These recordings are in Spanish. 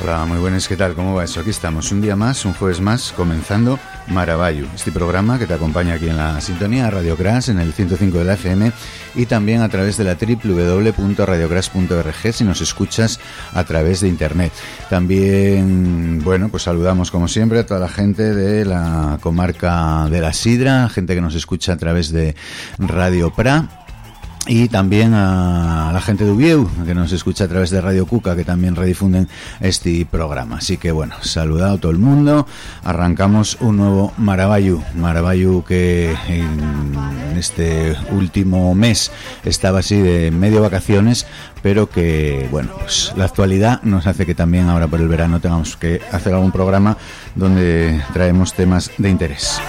Hola, muy buenas, ¿qué tal? ¿Cómo va eso? Aquí estamos, un día más, un jueves más, comenzando Maravallu, este programa que te acompaña aquí en la sintonía Radio Crash, en el 105 de la FM y también a través de la www.radiocrash.org si nos escuchas a través de internet. También, bueno, pues saludamos como siempre a toda la gente de la comarca de la Sidra, gente que nos escucha a través de Radio Pra. Y también a la gente de Ubieu, que nos escucha a través de Radio Cuca, que también redifunden este programa. Así que bueno, saludado a todo el mundo. Arrancamos un nuevo Maravallu que en este último mes estaba así de medio vacaciones, pero que bueno, pues la actualidad nos hace que también ahora por el verano tengamos que hacer algún programa donde traemos temas de interés.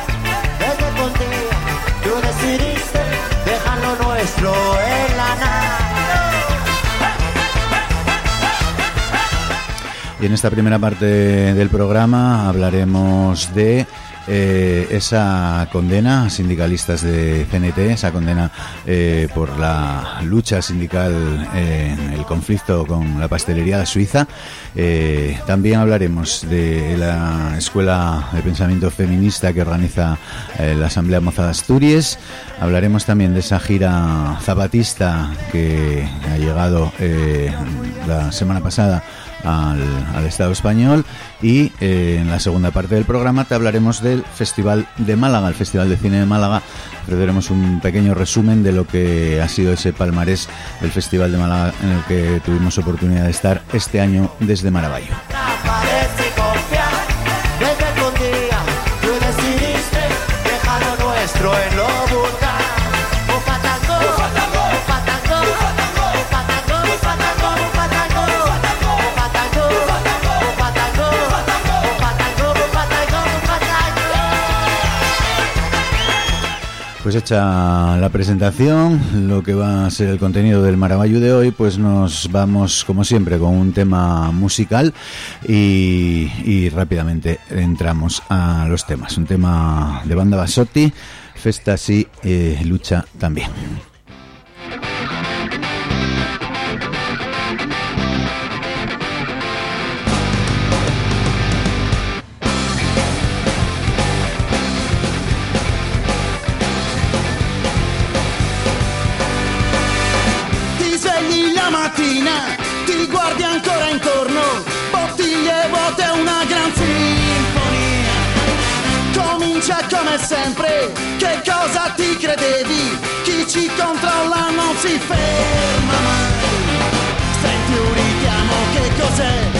Y en esta primera parte del programa hablaremos de esa condena a sindicalistas de CNT, esa condena por la lucha sindical en el conflicto con la pastelería suiza. También hablaremos de la Escuela de Pensamiento Feminista que organiza la Asamblea Moza de Asturias. Hablaremos también de esa gira zapatista que ha llegado la semana pasada al Estado español y en la segunda parte del programa te hablaremos del Festival de Málaga, el Festival de Cine de Málaga. Daremos un pequeño resumen de lo que ha sido ese palmarés del Festival de Málaga en el que tuvimos oportunidad de estar este año desde Maravallu. Pues hecha la presentación, lo que va a ser el contenido del Maravallu de hoy, pues nos vamos como siempre con un tema musical y rápidamente entramos a los temas. Un tema de Banda Basotti, Festa sí, lucha también. Ti guardi ancora intorno, bottiglie vuote, una gran sinfonia. Comincia come sempre, che cosa ti credevi? Chi ci controlla non si ferma mai. Senti un richiamo, che cos'è?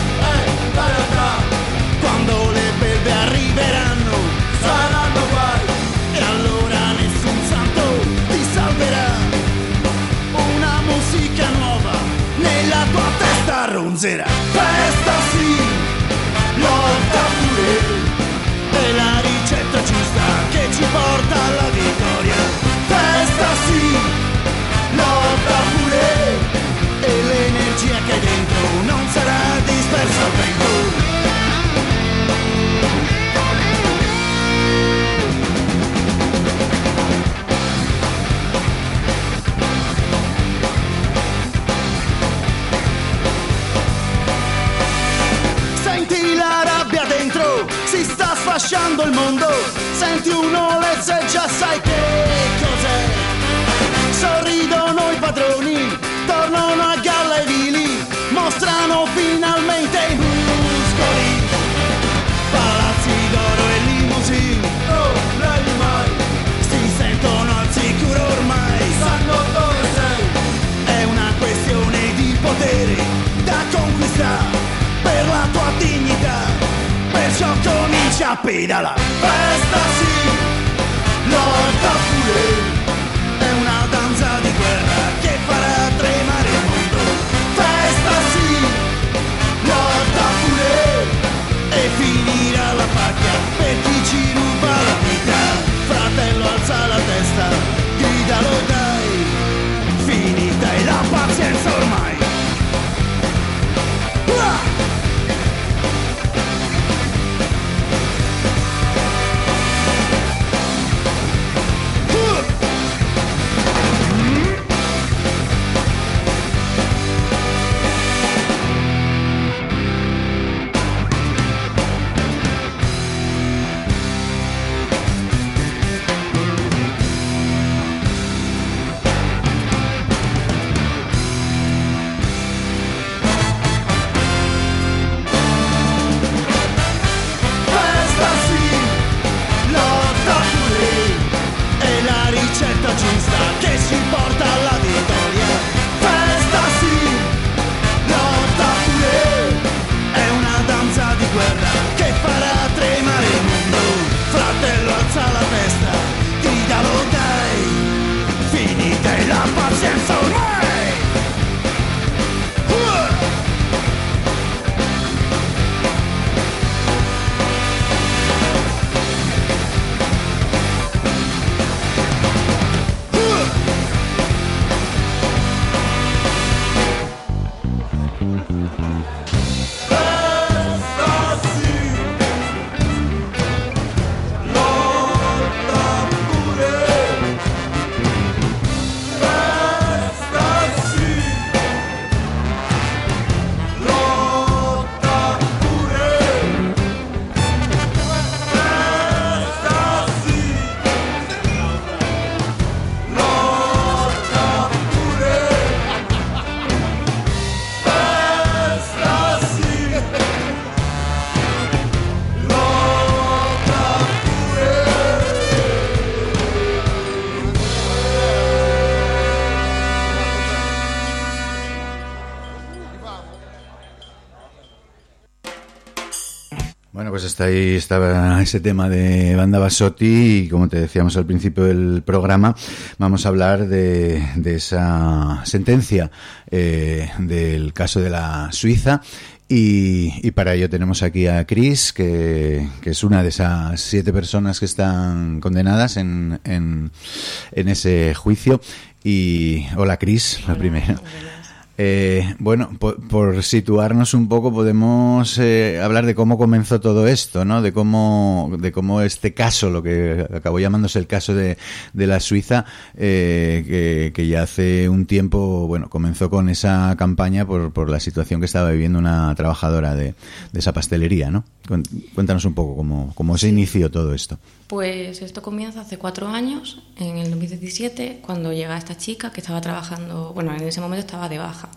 Quando le belve arriveranno, saranno guai. E allora nessun santo ti salverà. Una musica nuova nella tua testa ronzerà. Festa sì, lotta pure, è la ricetta giusta che ci porta alla vittoria. Festa sì, lotta pure, e l'energia che hai dentro non sarà dispersa al vento. Si sta sfasciando il mondo, senti un'olezza e già sai che cos'è. Sorridono i padroni, tornano a galla i vili, mostrano finalmente i muscoli. Palazzi d'oro e limousine, oh, lei mai, si sentono al sicuro ormai, sanno dove sei. È una questione di potere da conquistare per la tua dignità. Perciò comincia a pedalare. Festa sì, lotta pure, è una danza di guerra che farà tremare il mondo. Festa sì, lotta pure, e finirà la pacchia per chi ci ruba la vita. Fratello alza la testa, gridalo dai, finita è la pazienza ormai. Bueno, pues estaba ese tema de Banda Bassotti y como te decíamos al principio del programa, vamos a hablar de esa sentencia del caso de la Suiza. Y para ello tenemos aquí a Cris, que es una de esas 7 personas que están condenadas en ese juicio. Y hola Cris, la primera. Bueno, por situarnos un poco podemos hablar de cómo comenzó todo esto, ¿no? De cómo este caso, lo que acabó llamándose el caso de la Suiza, que ya hace un tiempo, bueno, comenzó con esa campaña por la situación que estaba viviendo una trabajadora de esa pastelería, ¿no? Cuéntanos un poco cómo se inició todo esto. Pues esto comienza hace 4 años, en el 2017, cuando llega esta chica que estaba trabajando, bueno, en ese momento estaba de baja.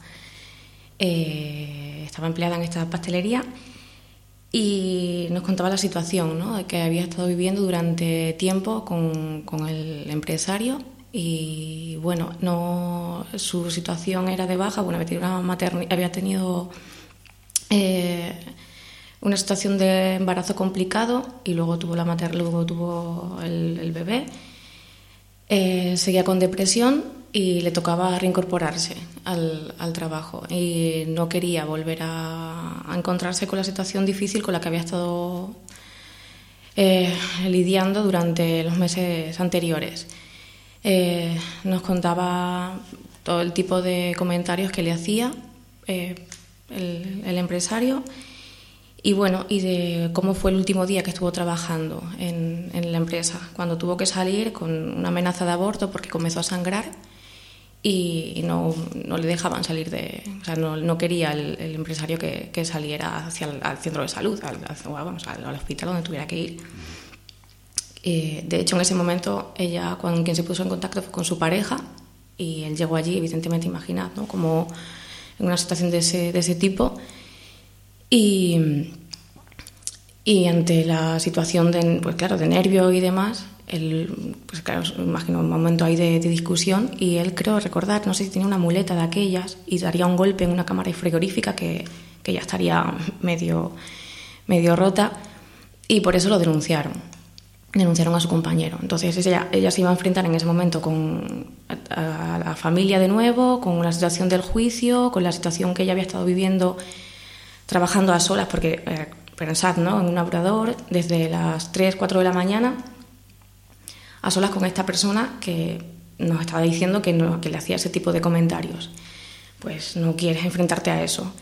Estaba empleada en esta pastelería y nos contaba la situación, ¿no?, de que había estado viviendo durante tiempo con el empresario y, bueno, su situación era de baja, bueno, había tenido una situación de embarazo complicado y luego tuvo el bebé. Seguía con depresión y le tocaba reincorporarse al trabajo y no quería volver a encontrarse con la situación difícil con la que había estado lidiando durante los meses anteriores. Nos contaba todo el tipo de comentarios que le hacía el empresario. Y bueno, y de cómo fue el último día que estuvo trabajando en la empresa, cuando tuvo que salir con una amenaza de aborto porque comenzó a sangrar y no le dejaban salir o sea, no quería el empresario que saliera al centro de salud, al hospital donde tuviera que ir. De hecho, en ese momento, ella, con quien se puso en contacto fue con su pareja y él llegó allí, evidentemente, imaginad, ¿no?, como en una situación de ese tipo. Y ante la situación de nervio y demás, él, pues claro, imagino un momento ahí de discusión y él, creo recordar, no sé si tenía una muleta de aquellas y daría un golpe en una cámara frigorífica que ya estaría medio rota y por eso lo denunciaron a su compañero. Entonces ella se iba a enfrentar en ese momento a la familia de nuevo, con la situación del juicio, con la situación que ella había estado viviendo trabajando a solas, porque pensad, ¿no?, en un obrador desde las 3, 4 de la mañana a solas con esta persona que nos estaba diciendo que le hacía ese tipo de comentarios. Pues no quieres enfrentarte a eso.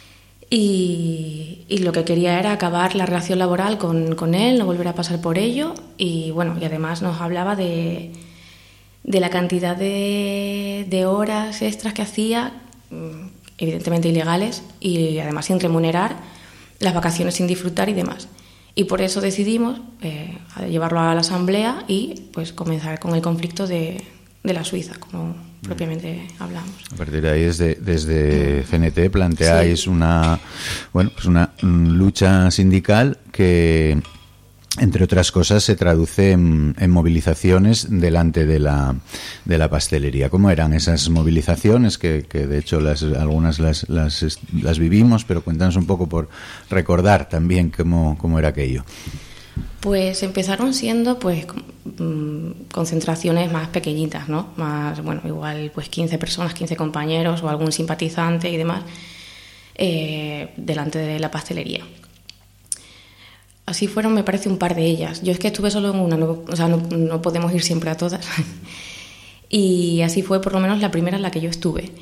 Y lo que quería era acabar la relación laboral con él, no volver a pasar por ello y bueno, y además nos hablaba de la cantidad de horas extras que hacía, evidentemente ilegales y además sin remunerar, las vacaciones sin disfrutar y demás. Y por eso decidimos llevarlo a la asamblea y pues comenzar con el conflicto de la Suiza, como propiamente hablamos. A partir de ahí, desde CNT planteáis una lucha sindical que, entre otras cosas, se traduce en movilizaciones delante de la pastelería. ¿Cómo eran esas movilizaciones? Que de hecho algunas las vivimos, pero cuéntanos un poco por recordar también cómo era aquello. Pues empezaron siendo pues concentraciones más pequeñitas, ¿no? Más, bueno, igual pues 15 personas, 15 compañeros o algún simpatizante y demás delante de la pastelería. Así fueron, me parece, un par de ellas. Yo es que estuve solo en una, no podemos ir siempre a todas. Y así fue por lo menos la primera en la que yo estuve.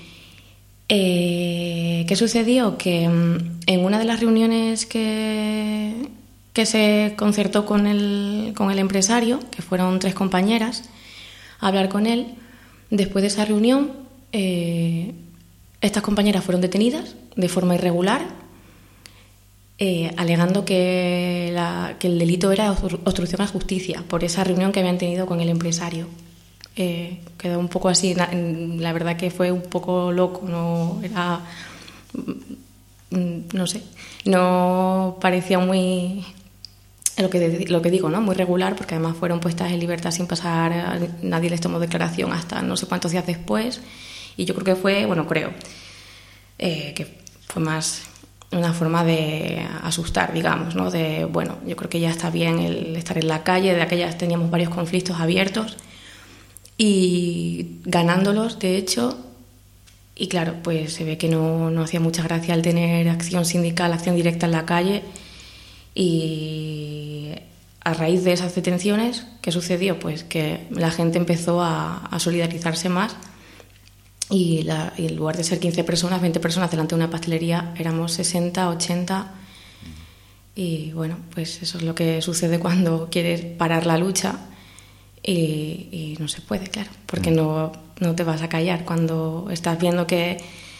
¿Qué sucedió? Que en una de las reuniones que se concertó con el empresario, que fueron 3 compañeras, a hablar con él, después de esa reunión, estas compañeras fueron detenidas de forma irregular, alegando que el delito era obstrucción a justicia por esa reunión que habían tenido con el empresario. Quedó un poco así, la verdad que fue un poco loco, no era, no sé, no parecía muy, lo que digo, ¿no?, muy regular, porque además fueron puestas en libertad sin pasar, nadie les tomó declaración hasta no sé cuántos días después, y yo creo que fue, que fue más una forma de asustar, digamos, ¿no? De, bueno, yo creo que ya está bien el estar en la calle. De aquellas teníamos varios conflictos abiertos y ganándolos, de hecho. Y claro, pues se ve que no hacía mucha gracia el tener acción sindical, acción directa en la calle. Y a raíz de esas detenciones, ¿qué sucedió? Pues que la gente empezó a solidarizarse más y en lugar de ser 15 personas, 20 personas delante de una pastelería, éramos 60, 80. Y bueno, pues eso es lo que sucede cuando quieres parar la lucha y no se puede, claro, porque no te vas a callar cuando estás viendo que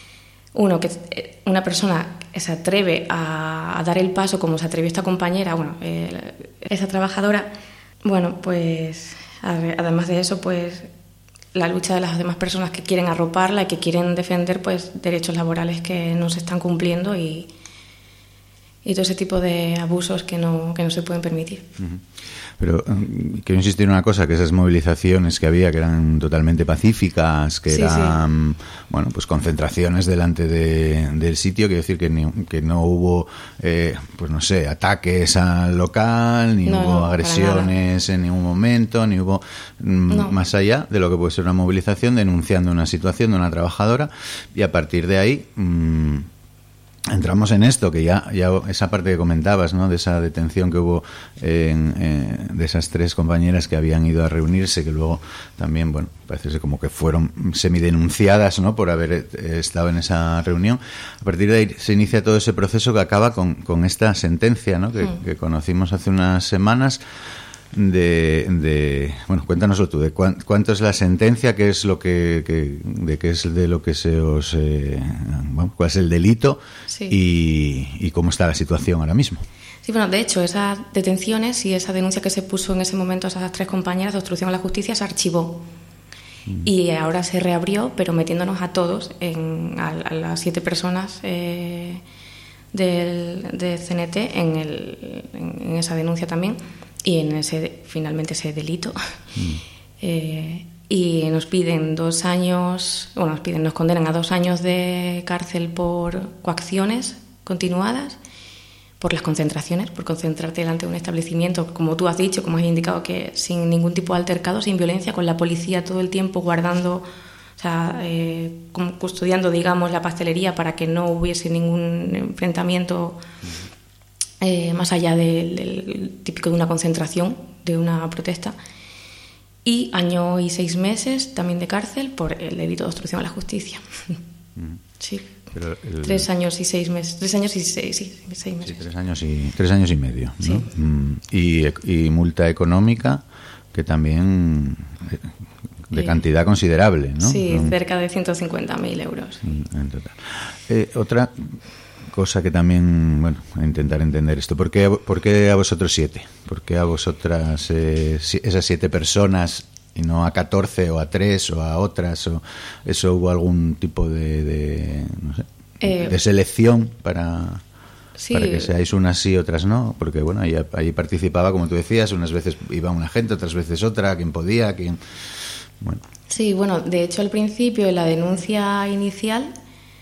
una persona se atreve a dar el paso como se atrevió esta compañera, esa trabajadora. Bueno, pues además de eso, pues la lucha de las demás personas que quieren arroparla y que quieren defender pues derechos laborales que no se están cumpliendo y todo ese tipo de abusos que no se pueden permitir. Pero quiero insistir en una cosa, que esas movilizaciones que había, que eran totalmente pacíficas, que eran pues concentraciones delante del sitio, quiero decir que no hubo pues no sé, ataques al local, ni hubo agresiones en ningún momento, ni hubo más allá de lo que puede ser una movilización denunciando una situación de una trabajadora, y a partir de ahí entramos en esto, que ya esa parte que comentabas, ¿no? De esa detención que hubo de esas 3 compañeras que habían ido a reunirse, que luego también, parece ser como que fueron semidenunciadas, ¿no? Por haber estado en esa reunión. A partir de ahí se inicia todo ese proceso que acaba con esta sentencia, ¿no? Que conocimos hace unas semanas. Cuéntanoslo tú, de cuánto es la sentencia, qué es lo qué es de lo que se os cuál es el delito, y cómo está la situación ahora mismo. Sí, de hecho, esas detenciones y esa denuncia que se puso en ese momento a esas 3 compañeras de obstrucción a la justicia se archivó. Y ahora se reabrió, pero metiéndonos a todos, a las 7 personas del CNT en esa denuncia también, y en finalmente ese delito. Y nos piden 2 años, nos condenan a 2 años de cárcel por coacciones continuadas, por las concentraciones, por concentrarte delante de un establecimiento, como tú has dicho, como has indicado, que sin ningún tipo de altercado, sin violencia, con la policía todo el tiempo guardando, custodiando, digamos, la pastelería para que no hubiese ningún enfrentamiento más allá del típico de una concentración, de una protesta. Y 1 año y 6 meses también de cárcel por el delito de obstrucción a la justicia. Sí. Pero 3 años y 6 meses. 3 años y 6 meses. Sí, 3 años y medio, ¿no? Sí. Y multa económica, que también de cantidad considerable, ¿no? Sí, cerca de 150.000 euros. En total. Otra cosa que también, intentar entender esto. ¿Por qué a vosotros 7? ¿Por qué a vosotras esas 7 personas y no a 14 o a 3 o a otras? ¿O eso hubo algún tipo de selección para que seáis unas sí, otras no? Porque ahí participaba, como tú decías, unas veces iba una gente, otras veces otra, quien podía, quien... Sí, de hecho al principio en la denuncia inicial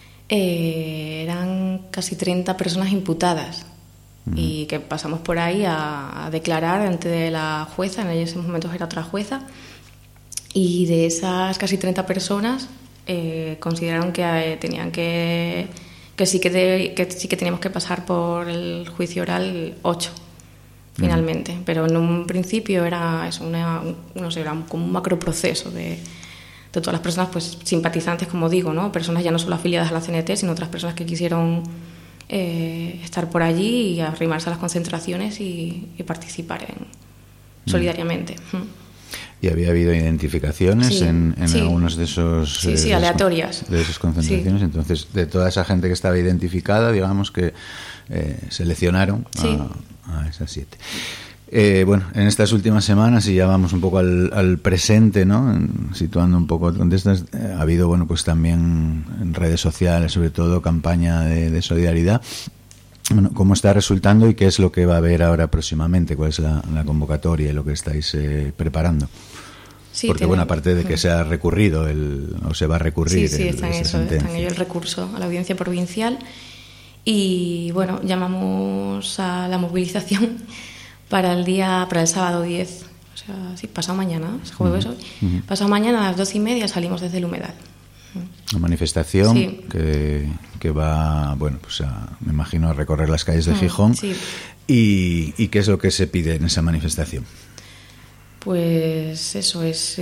eran casi 30 personas imputadas y que pasamos por ahí a declarar ante la jueza. En esos momentos era otra jueza, y de esas casi 30 personas consideraron que tenían que sí que teníamos que pasar por el juicio oral 8 finalmente, pero en un principio era eso, era como un macroproceso de todas las personas pues simpatizantes, como digo, ¿no? Personas ya no solo afiliadas a la CNT, sino otras personas que quisieron estar por allí y arrimarse a las concentraciones y participar solidariamente. ¿Y había habido identificaciones en algunos de esos... Sí, aleatorias. De esas concentraciones. Sí. Entonces, de toda esa gente que estaba identificada, digamos que seleccionaron a esas 7. En estas últimas semanas, y ya vamos un poco al presente, ¿no? Situando un poco contextos, ha habido, pues también en redes sociales, sobre todo, campaña de solidaridad. ¿Cómo está resultando y qué es lo que va a haber ahora próximamente? ¿Cuál es la convocatoria y lo que estáis preparando? Sí, porque, aparte de que se ha recurrido o se va a recurrir... Sí, está en ello el recurso a la audiencia provincial. Y bueno, llamamos a la movilización para el sábado 10, o sea, sí, pasado mañana, es jueves hoy. Pasado mañana a las 12:30 salimos desde el Humedal. Una manifestación sí. que va, bueno, pues me imagino a recorrer las calles de Gijón. Sí. ¿Y qué es lo que se pide en esa manifestación? Pues eso, es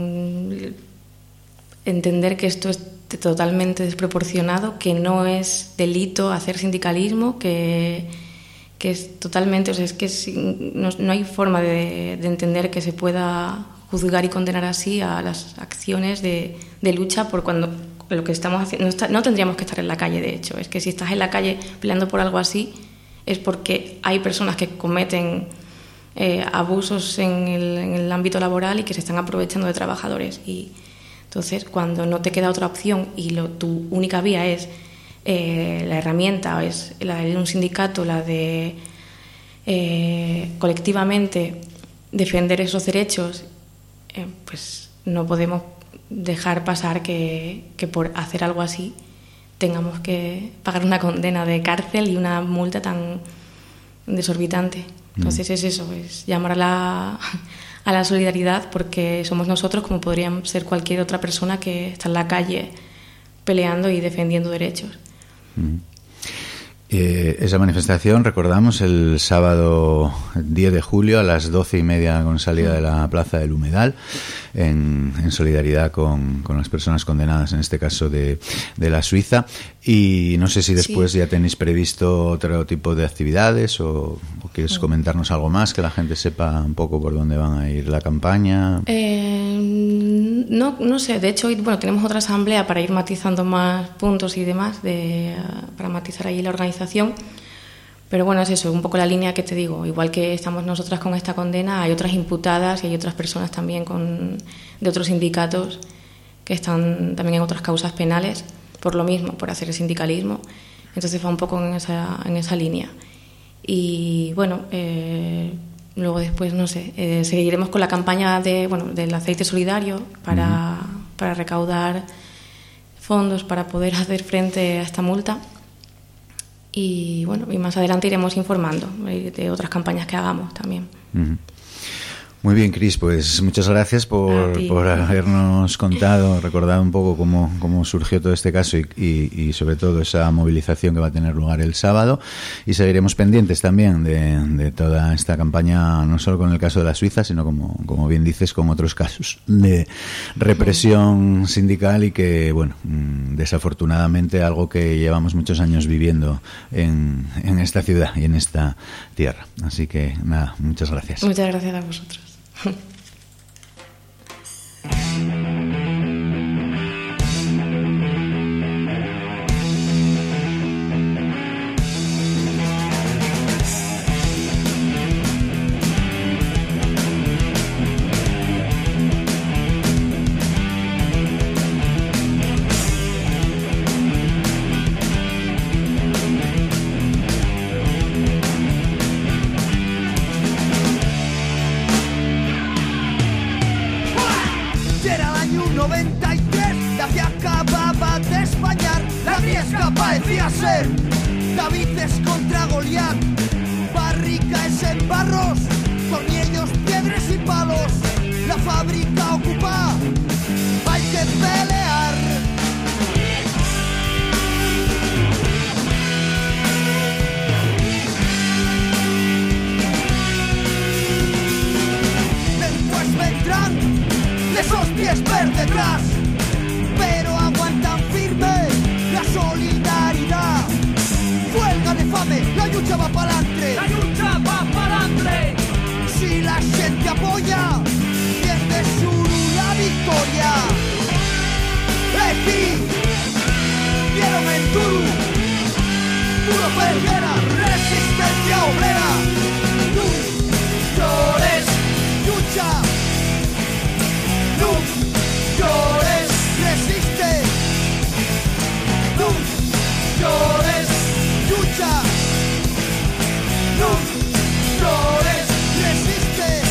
entender que esto es totalmente desproporcionado, que no es delito hacer sindicalismo, que es totalmente, o sea, es que no hay forma de entender que se pueda juzgar y condenar así a las acciones de lucha por cuando lo que estamos haciendo. No tendríamos que estar en la calle, de hecho. Es que si estás en la calle peleando por algo así es porque hay personas que cometen abusos en el ámbito laboral y que se están aprovechando de trabajadores. Y entonces, cuando no te queda otra opción y tu única vía es la herramienta, es la de un sindicato, la de colectivamente defender esos derechos, pues no podemos dejar pasar que por hacer algo así tengamos que pagar una condena de cárcel y una multa tan desorbitante. Entonces es eso, es llamar a la solidaridad, porque somos nosotros como podrían ser cualquier otra persona que está en la calle peleando y defendiendo derechos. Esa manifestación, recordamos, el sábado 10 de julio a las 12:30 con salida de la Plaza del Humedal, en solidaridad con las personas condenadas, en este caso de la Suiza. Y no sé si después ya tenéis previsto otro tipo de actividades o quieres comentarnos algo más, que la gente sepa un poco por dónde van a ir la campaña. No sé, de hecho hoy tenemos otra asamblea para ir matizando más puntos y demás, para matizar ahí la organización, pero bueno, es eso, un poco la línea que te digo, igual que estamos nosotras con esta condena, hay otras imputadas y hay otras personas también de otros sindicatos que están también en otras causas penales por lo mismo, por hacer el sindicalismo, entonces va un poco en esa línea. Y bueno, luego después, no sé, seguiremos con la campaña del aceite solidario para recaudar fondos para poder hacer frente a esta multa. Y bueno, y más adelante iremos informando de otras campañas que hagamos también. Muy bien, Cris, pues muchas gracias por habernos recordado un poco cómo surgió todo este caso y sobre todo esa movilización que va a tener lugar el sábado, y seguiremos pendientes también de toda esta campaña, no solo con el caso de la Suiza, sino como bien dices, con otros casos de represión sindical y que, bueno, desafortunadamente algo que llevamos muchos años viviendo en esta ciudad y en esta tierra. Así que nada, muchas gracias. Muchas gracias a vosotros. Davides contra Goliat, barricas en barros, tornillos, piedras y palos, la fábrica ocupa, hay que pelear. Después vendrán esos pies por detrás, pero aguantan firme la solidaridad. Huelga de fame, la lucha va pa'lante. La lucha va pa'lante. Si la gente apoya, pierde la victoria. Aquí, vieron en Turu, puro Ferguera, resistencia obrera. Tú llores, lucha. Tú llores, resiste. Tú llores, lucha. No llores, resiste.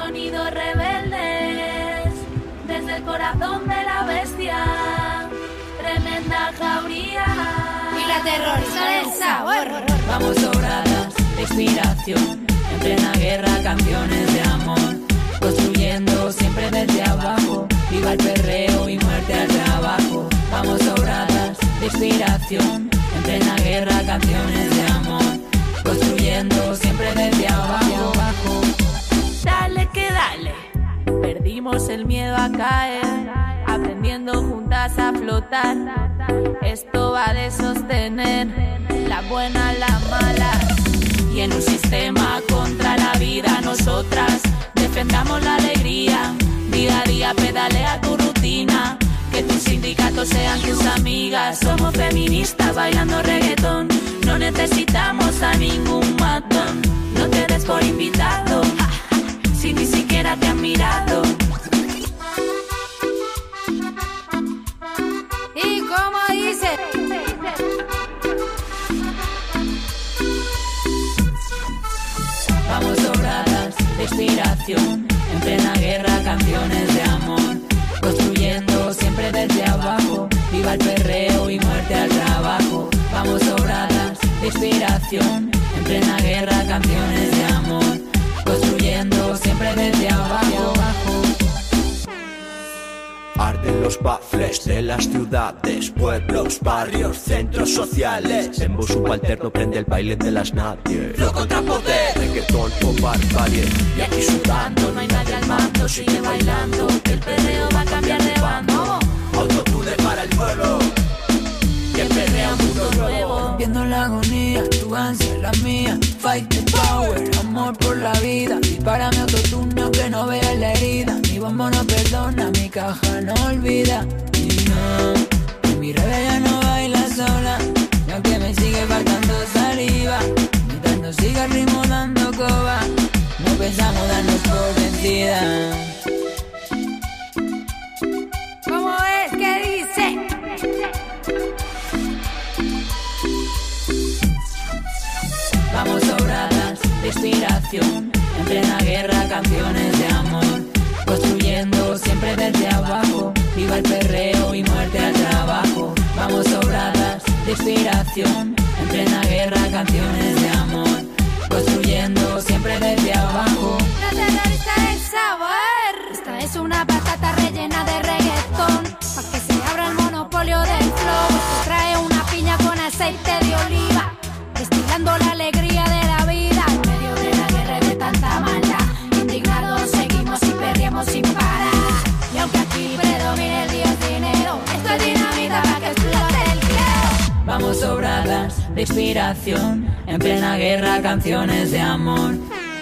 sonidos rebeldes, desde el corazón de la bestia, tremenda jauría. Y la terrorista del sabor. Vamos sobradas de inspiración, en plena guerra, canciones de amor, construyendo siempre desde abajo. Viva el perreo y muerte al trabajo. Vamos sobradas de inspiración, en plena guerra, canciones de amor, construyendo siempre desde abajo. Dale que dale, perdimos el miedo a caer, aprendiendo juntas a flotar. Esto va de sostener la buena, la mala. Y en un sistema contra la vida, nosotras defendamos la alegría. Día a día pedalea tu rutina, que tus sindicatos sean tus amigas. Somos feministas bailando reggaetón, no necesitamos a ningún matón. No te des por invitado, si ni siquiera te han mirado. ¿Y cómo dice? Vamos sobradas de inspiración, en plena guerra, canciones de amor, construyendo siempre desde abajo. Viva el perreo y muerte al trabajo. Vamos sobradas de inspiración, en plena guerra, canciones de amor, construyendo siempre desde abajo. Arden los baffles de las ciudades, pueblos, barrios, centros sociales. Tembo subalterno prende el baile de las nadie. Lo contra poder, reggaetón o barbarie. Y aquí sudando, no hay nadie al mando. Sigue bailando, que el perreo va a cambiar de bando. Autotune para el pueblo, que perrea un mundo nuevo. Viendo la agonía, tu ansia, la mía. Fight the power, amor por la vida. Dispárame autotune aunque no vea la herida. Mi bombo no perdona, mi caja no olvida. Y no, mi rebe ya no baila sola. Y aunque me sigue faltando saliva, mientras nos siga el ritmo dando coba, no pensamos darnos por vencida. ¿Cómo es que dice? Vamos sobradas de inspiración, en plena guerra, canciones de amor, construyendo siempre desde abajo. Viva el perreo y muerte al trabajo. Vamos sobradas de inspiración, en plena guerra, canciones de amor, construyendo siempre desde abajo. La terrorista del sabor. Esta es una patata rellena de reggaetón, pa' que se abra el monopolio del flow. Esto trae una piña con aceite de oliva, destilando la alegría de la vida. En medio de la guerra y de tanta maldad, indignados seguimos y perreamos sin parar. Y aunque aquí predomine el dios dinero, esto es dinamita para que explote el clero. Vamos sobradas de inspiración, en plena guerra, canciones de amor.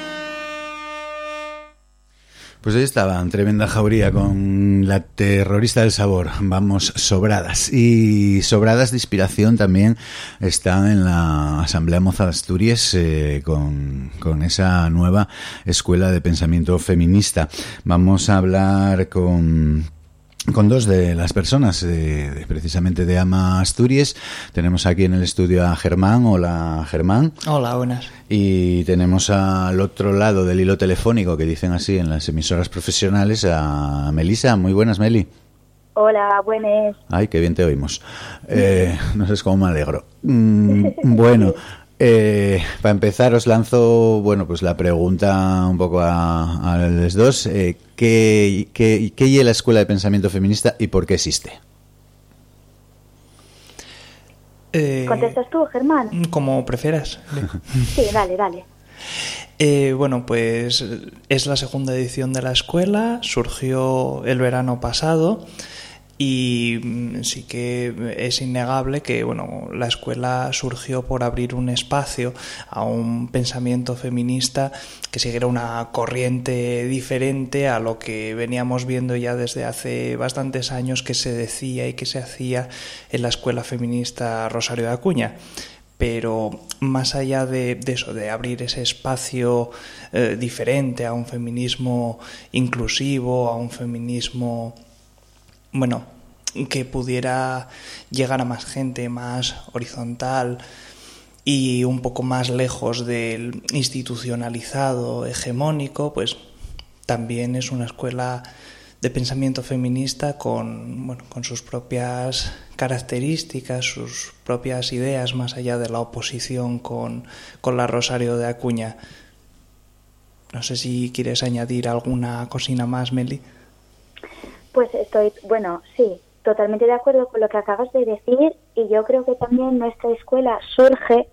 Pues ahí estaban, tremenda jauría con la terrorista del sabor. Vamos sobradas. Y sobradas de inspiración también están en la Asamblea Moza de Asturias con esa nueva escuela de pensamiento feminista. Vamos a hablar con dos de las personas precisamente de AMA Asturias. Tenemos aquí en el estudio a Germán. Hola, Germán. Hola, buenas. Y tenemos al otro lado del hilo telefónico, que dicen así en las emisoras profesionales, a Melisa. Muy buenas, Meli. Hola, buenas. Ay, qué bien te oímos. No sé cómo me alegro. Bueno, para empezar os lanzo, pues la pregunta un poco a los dos. ¿Qué es la Escuela de Pensamiento Feminista y por qué existe? ¿Contestas tú, Germán? Como prefieras. Sí, dale. Pues es la segunda edición de la escuela, surgió el verano pasado. Y sí que es innegable que la escuela surgió por abrir un espacio a un pensamiento feminista que siguiera una corriente diferente a lo que veníamos viendo ya desde hace bastantes años que se decía y que se hacía en la escuela feminista Rosario de Acuña. Pero más allá de eso, de abrir ese espacio diferente a un feminismo inclusivo, a un feminismo que pudiera llegar a más gente, más horizontal y un poco más lejos del institucionalizado, hegemónico, pues también es una escuela de pensamiento feminista con sus propias características, sus propias ideas, más allá de la oposición con la Rosario de Acuña. No sé si quieres añadir alguna cosina más, Meli. Pues sí, totalmente de acuerdo con lo que acabas de decir, y yo creo que también nuestra escuela surge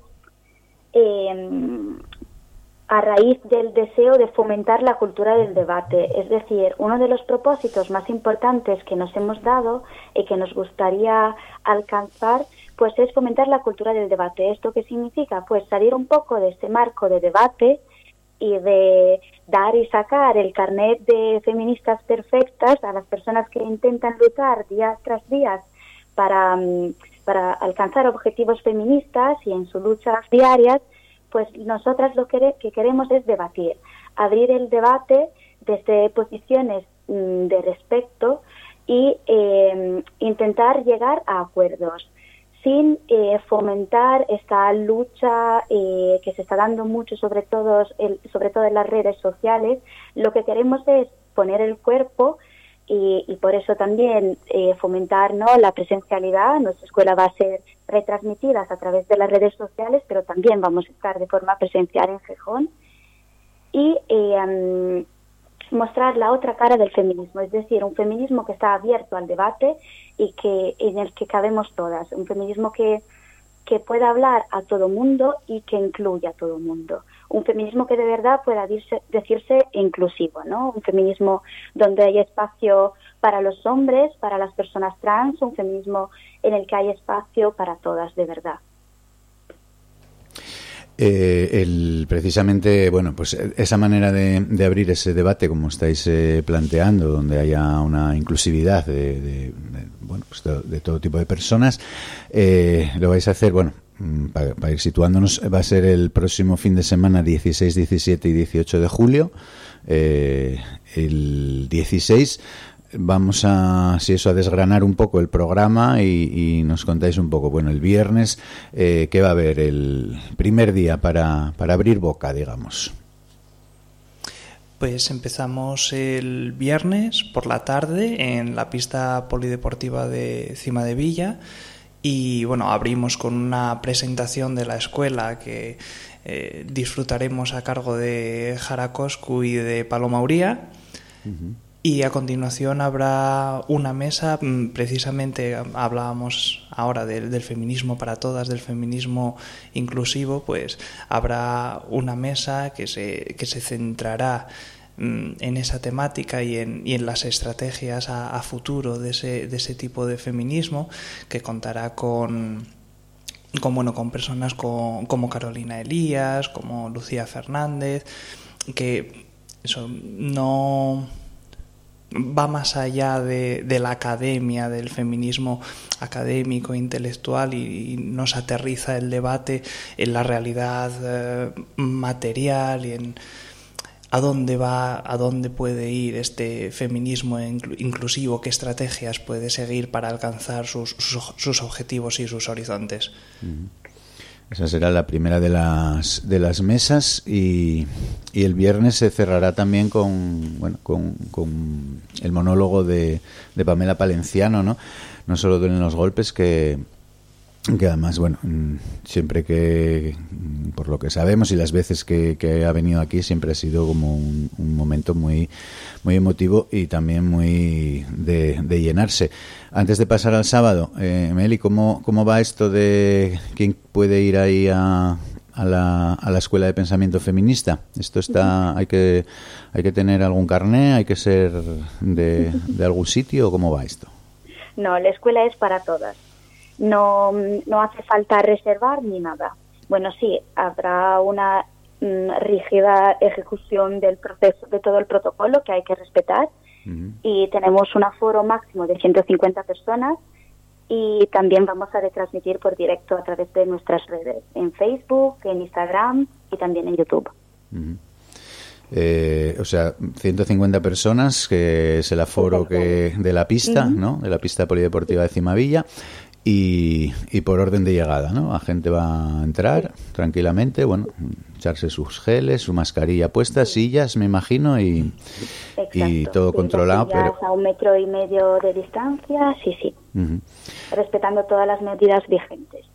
a raíz del deseo de fomentar la cultura del debate. Es decir, uno de los propósitos más importantes que nos hemos dado y que nos gustaría alcanzar, pues es fomentar la cultura del debate. ¿Esto qué significa? Pues salir un poco de este marco de debate y de dar y sacar el carnet de feministas perfectas a las personas que intentan luchar día tras día para alcanzar objetivos feministas y en sus luchas diarias. Pues nosotras lo que queremos es debatir, abrir el debate desde posiciones de respeto y intentar llegar a acuerdos, sin fomentar esta lucha que se está dando mucho, sobre todo en las redes sociales. Lo que queremos es poner el cuerpo y por eso también fomentar, ¿no?, la presencialidad. Nuestra escuela va a ser retransmitida a través de las redes sociales, pero también vamos a estar de forma presencial en Gijón, y mostrar la otra cara del feminismo, es decir, un feminismo que está abierto al debate y en el que cabemos todas, un feminismo que pueda hablar a todo mundo y que incluya a todo mundo, un feminismo que de verdad pueda decirse inclusivo, ¿no? Un feminismo donde hay espacio para los hombres, para las personas trans, un feminismo en el que hay espacio para todas, de verdad. Precisamente, pues esa manera de abrir ese debate, como estáis planteando, donde haya una inclusividad de todo tipo de personas, lo vais a hacer, para ir situándonos, va a ser el próximo fin de semana 16, 17 y 18 de julio. El 16 vamos a desgranar un poco el programa y nos contáis un poco. El viernes, ¿qué va a haber? El primer día para abrir boca, digamos. Pues empezamos el viernes por la tarde en la pista polideportiva de Cimadevilla y abrimos con una presentación de la escuela que disfrutaremos a cargo de Jara Coscu y de Paloma Uría. Uh-huh. Y a continuación habrá una mesa, precisamente hablábamos ahora del feminismo para todas, del feminismo inclusivo, pues habrá una mesa que se centrará en esa temática y en las estrategias a futuro de ese tipo de feminismo, que contará con personas como Carolina Elías, como Lucía Fernández, que eso no va más allá de la academia, del feminismo académico, intelectual, y nos aterriza el debate en la realidad material y en a dónde puede ir este feminismo inclusivo, qué estrategias puede seguir para alcanzar sus objetivos y sus horizontes. Esa será la primera de las mesas, y el viernes se cerrará también con el monólogo de Pamela Palenciano, no solo duelen los golpes, que además, siempre que, por lo que sabemos y las veces que ha venido aquí, siempre ha sido como un momento muy, muy emotivo y también muy de llenarse. Antes de pasar al sábado, Meli, ¿cómo va esto de quién puede ir ahí a la Escuela de Pensamiento Feminista? Esto hay que tener algún carné, hay que ser de algún sitio, ¿cómo va esto? No, la escuela es para todas. No hace falta reservar ni nada. Sí, habrá una rígida ejecución del proceso, de todo el protocolo que hay que respetar, y tenemos un aforo máximo de 150 personas, y también vamos a retransmitir por directo a través de nuestras redes, en Facebook, en Instagram y también en YouTube. 150 personas, que es el aforo de la pista, ¿no?, de la pista polideportiva de Cimavilla. y por orden de llegada, ¿no? La gente va a entrar tranquilamente, bueno, echarse sus geles, su mascarilla puesta, sillas, me imagino, y todo controlado. Pero a 1,5 metros de distancia, sí. Uh-huh. Respetando todas las medidas vigentes.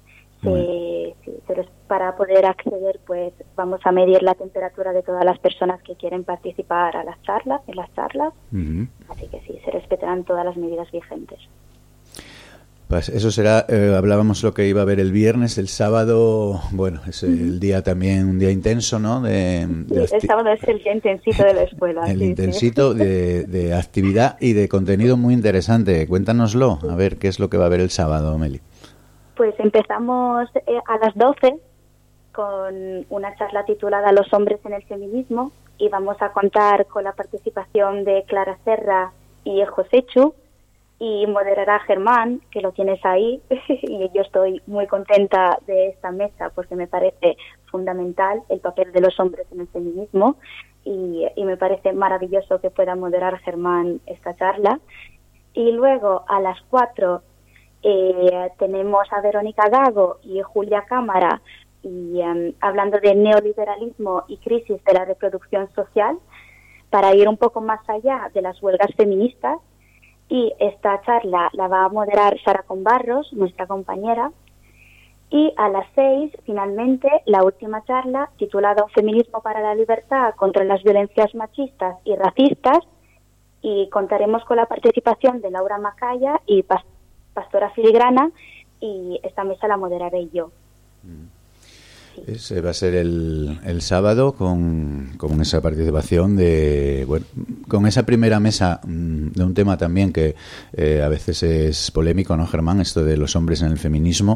Pero para poder acceder, pues vamos a medir la temperatura de todas las personas que quieren participar en las charlas. Uh-huh. Así que sí, se respetarán todas las medidas vigentes. Pues eso será, hablábamos lo que iba a haber el viernes, el sábado, bueno, es el día también, un día intenso, ¿no? El sábado es el día intensito de la escuela. El intensito de actividad y de contenido muy interesante. Cuéntanoslo, a ver qué es lo que va a haber el sábado, Meli. Pues empezamos a las 12 con una charla titulada Los hombres en el feminismo, y vamos a contar con la participación de Clara Serra y José Chu, y moderará Germán, que lo tienes ahí, y yo estoy muy contenta de esta mesa porque me parece fundamental el papel de los hombres en el feminismo, y me parece maravilloso que pueda moderar Germán esta charla. Y luego a las 4 tenemos a Verónica Gago y Julia Cámara y hablando de neoliberalismo y crisis de la reproducción social, para ir un poco más allá de las huelgas feministas. Y esta charla la va a moderar Sara Conbarros, nuestra compañera. Y a las 6, finalmente, la última charla, titulada Un feminismo para la libertad contra las violencias machistas y racistas. Y contaremos con la participación de Laura Macaya y Pastora Filigrana, y esta mesa la moderaré yo. Ese va a ser el sábado con esa participación con esa primera mesa de un tema también que a veces es polémico, ¿no, Germán? Esto de los hombres en el feminismo,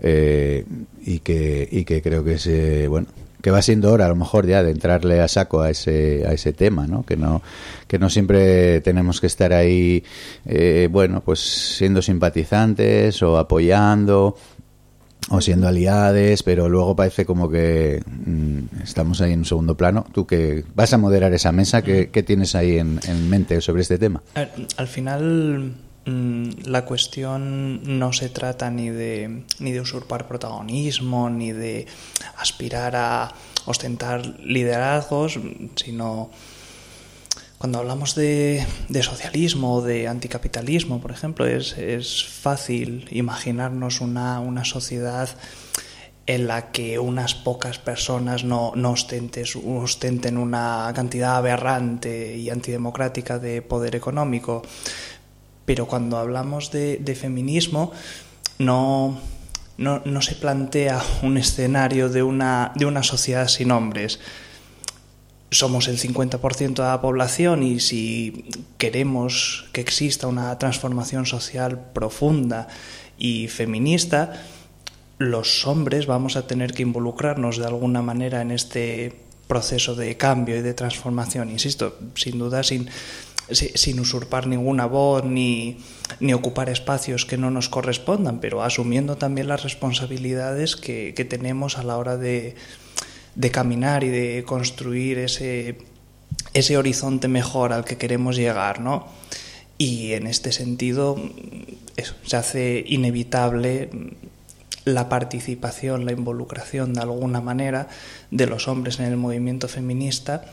y que creo que es que va siendo hora a lo mejor ya de entrarle a saco a ese tema, ¿no? Que no siempre tenemos que estar ahí pues siendo simpatizantes o apoyando o siendo aliades, pero luego parece como que estamos ahí en un segundo plano. Tú que vas a moderar esa mesa, ¿qué tienes ahí en mente sobre este tema? Al final la cuestión no se trata ni de usurpar protagonismo, ni de aspirar a ostentar liderazgos, sino cuando hablamos de socialismo o de anticapitalismo, por ejemplo, es fácil imaginarnos una sociedad en la que unas pocas personas no ostenten una cantidad aberrante y antidemocrática de poder económico. Pero cuando hablamos de feminismo no se plantea un escenario de una sociedad sin hombres. Somos el 50% de la población, y si queremos que exista una transformación social profunda y feminista, los hombres vamos a tener que involucrarnos de alguna manera en este proceso de cambio y de transformación. Insisto, sin duda sin usurpar ninguna voz ni ocupar espacios que no nos correspondan, pero asumiendo también las responsabilidades que tenemos a la hora de caminar y de construir ese horizonte mejor al que queremos llegar, ¿no? Y en este sentido se hace inevitable la participación, la involucración de alguna manera de los hombres en el movimiento feminista,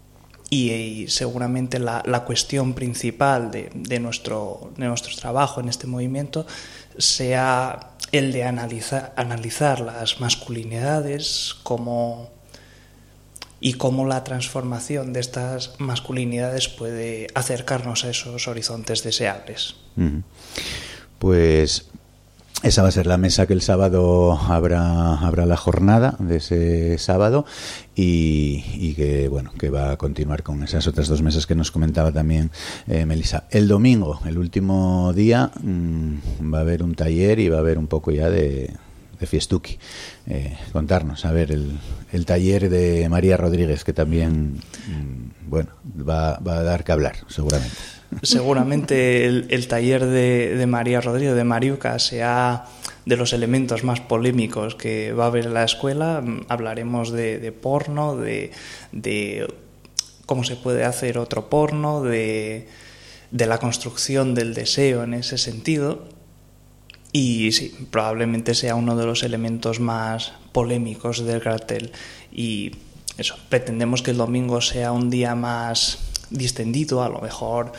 y seguramente la cuestión principal de nuestro trabajo en este movimiento sea el de analizar las masculinidades y cómo la transformación de estas masculinidades puede acercarnos a esos horizontes deseables. Pues esa va a ser la mesa que el sábado habrá la jornada de ese sábado, y que va a continuar con esas otras 2 mesas que nos comentaba también Melissa. El domingo, el último día, va a haber un taller y va a haber un poco ya de fiestuki. Contarnos, a ver, el taller de María Rodríguez, que también va a dar que hablar, seguramente. Seguramente el taller de María Rodríguez, de Mariuca, sea de los elementos más polémicos que va a haber en la escuela. Hablaremos de porno, de cómo se puede hacer otro porno, de la construcción del deseo en ese sentido. Y sí, probablemente sea uno de los elementos más polémicos del cartel. Y eso, pretendemos que el domingo sea un día más distendido, a lo mejor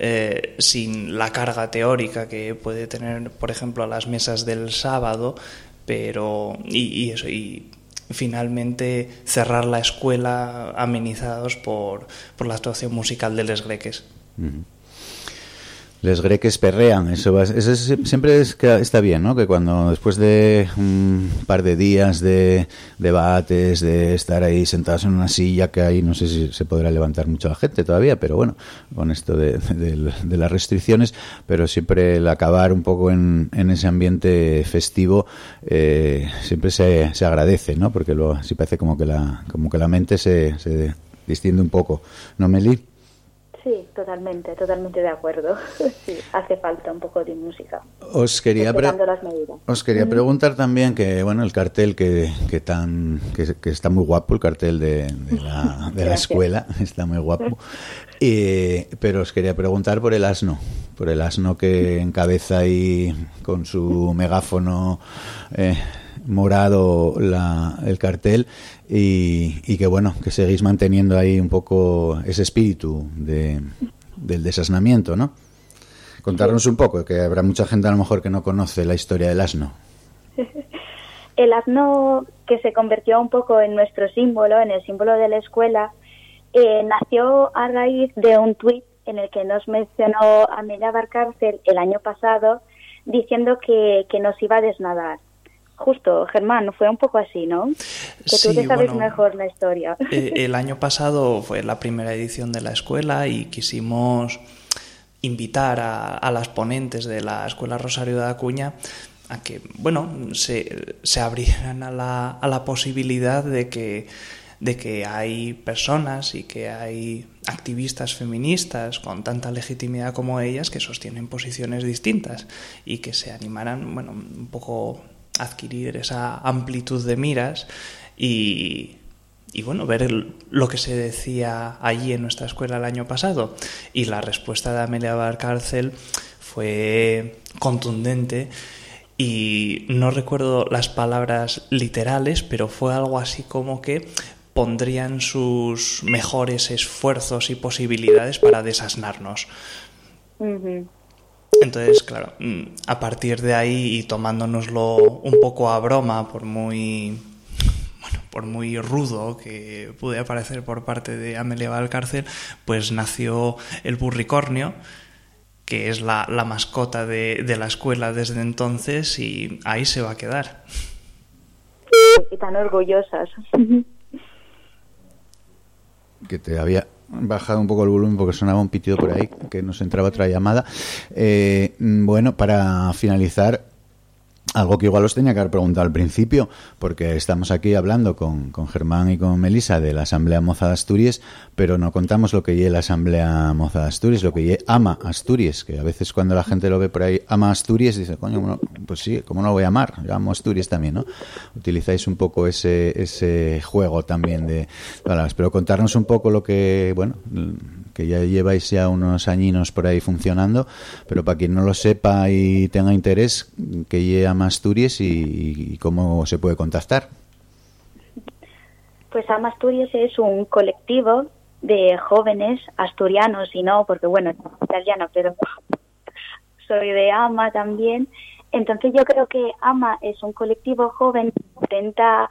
sin la carga teórica que puede tener, por ejemplo, las mesas del sábado, pero y finalmente cerrar la escuela amenizados por la actuación musical de Les Greques. Uh-huh. Les Greques perrean, eso siempre está bien, ¿no? Que cuando después de un par de días de debates, de estar ahí sentados en una silla, que ahí no sé si se podrá levantar mucha gente todavía, pero bueno, con esto de las restricciones, pero siempre el acabar un poco en ese ambiente festivo siempre se agradece, ¿no? Porque luego sí parece como que la mente se distiende un poco, ¿no, Meli? Sí, totalmente de acuerdo. Sí, hace falta un poco de música. Os quería preguntar también que, bueno, el cartel que está muy guapo, el cartel de la escuela, está muy guapo. Pero os quería preguntar por el asno que encabeza ahí con su megáfono morado el cartel, y que bueno, que seguís manteniendo ahí un poco ese espíritu del desasnamiento, ¿no? Contarnos un poco, que habrá mucha gente a lo mejor que no conoce la historia del asno. El asno, que se convirtió un poco en nuestro símbolo, en el símbolo de la escuela, nació a raíz de un tuit en el que nos mencionó Amelia Valcárcel el año pasado, diciendo que nos iba a desnadar. Justo, Germán, fue un poco así, ¿no? Que tú te sabes mejor la historia. El año pasado fue la primera edición de la escuela y quisimos invitar a las ponentes de la Escuela Rosario de Acuña a que, bueno, se abrieran a la posibilidad de que hay personas y que hay activistas feministas con tanta legitimidad como ellas que sostienen posiciones distintas y que se animaran, bueno, un poco adquirir esa amplitud de miras y bueno, ver lo que se decía allí en nuestra escuela el año pasado. Y la respuesta de Amelia Valcárcel fue contundente y no recuerdo las palabras literales, pero fue algo así como que pondrían sus mejores esfuerzos y posibilidades para desasnarnos. Uh-huh. Entonces, claro, a partir de ahí y tomándonoslo un poco a broma, por muy rudo que pude parecer por parte de Amelia Valcárcel, pues nació el burricornio, que es la mascota de la escuela desde entonces, y ahí se va a quedar. Y tan orgullosas. Que te había bajado un poco el volumen porque sonaba un pitido por ahí, que nos entraba otra llamada. Bueno, para finalizar, algo que igual os tenía que haber preguntado al principio, porque estamos aquí hablando con Germán y con Melisa de la Asamblea Moza de Asturias, pero no contamos lo que lleva la Asamblea Moza de Asturias, lo que lleva Ama Asturias, que a veces cuando la gente lo ve por ahí, Ama Asturias, dice, coño, bueno, pues sí, ¿cómo no lo voy a amar? Yo amo Asturias también, ¿no? Utilizáis un poco ese juego también de palabras, pero contarnos un poco lo que, bueno, que ya lleváis ya unos añinos por ahí funcionando, pero para quien no lo sepa y tenga interés, que lleva Ama Asturias y cómo se puede contactar. Pues Ama Asturias es un colectivo de jóvenes asturianos, y no, porque bueno, italiano, pero soy de Ama también. Entonces yo creo que Ama es un colectivo joven que intenta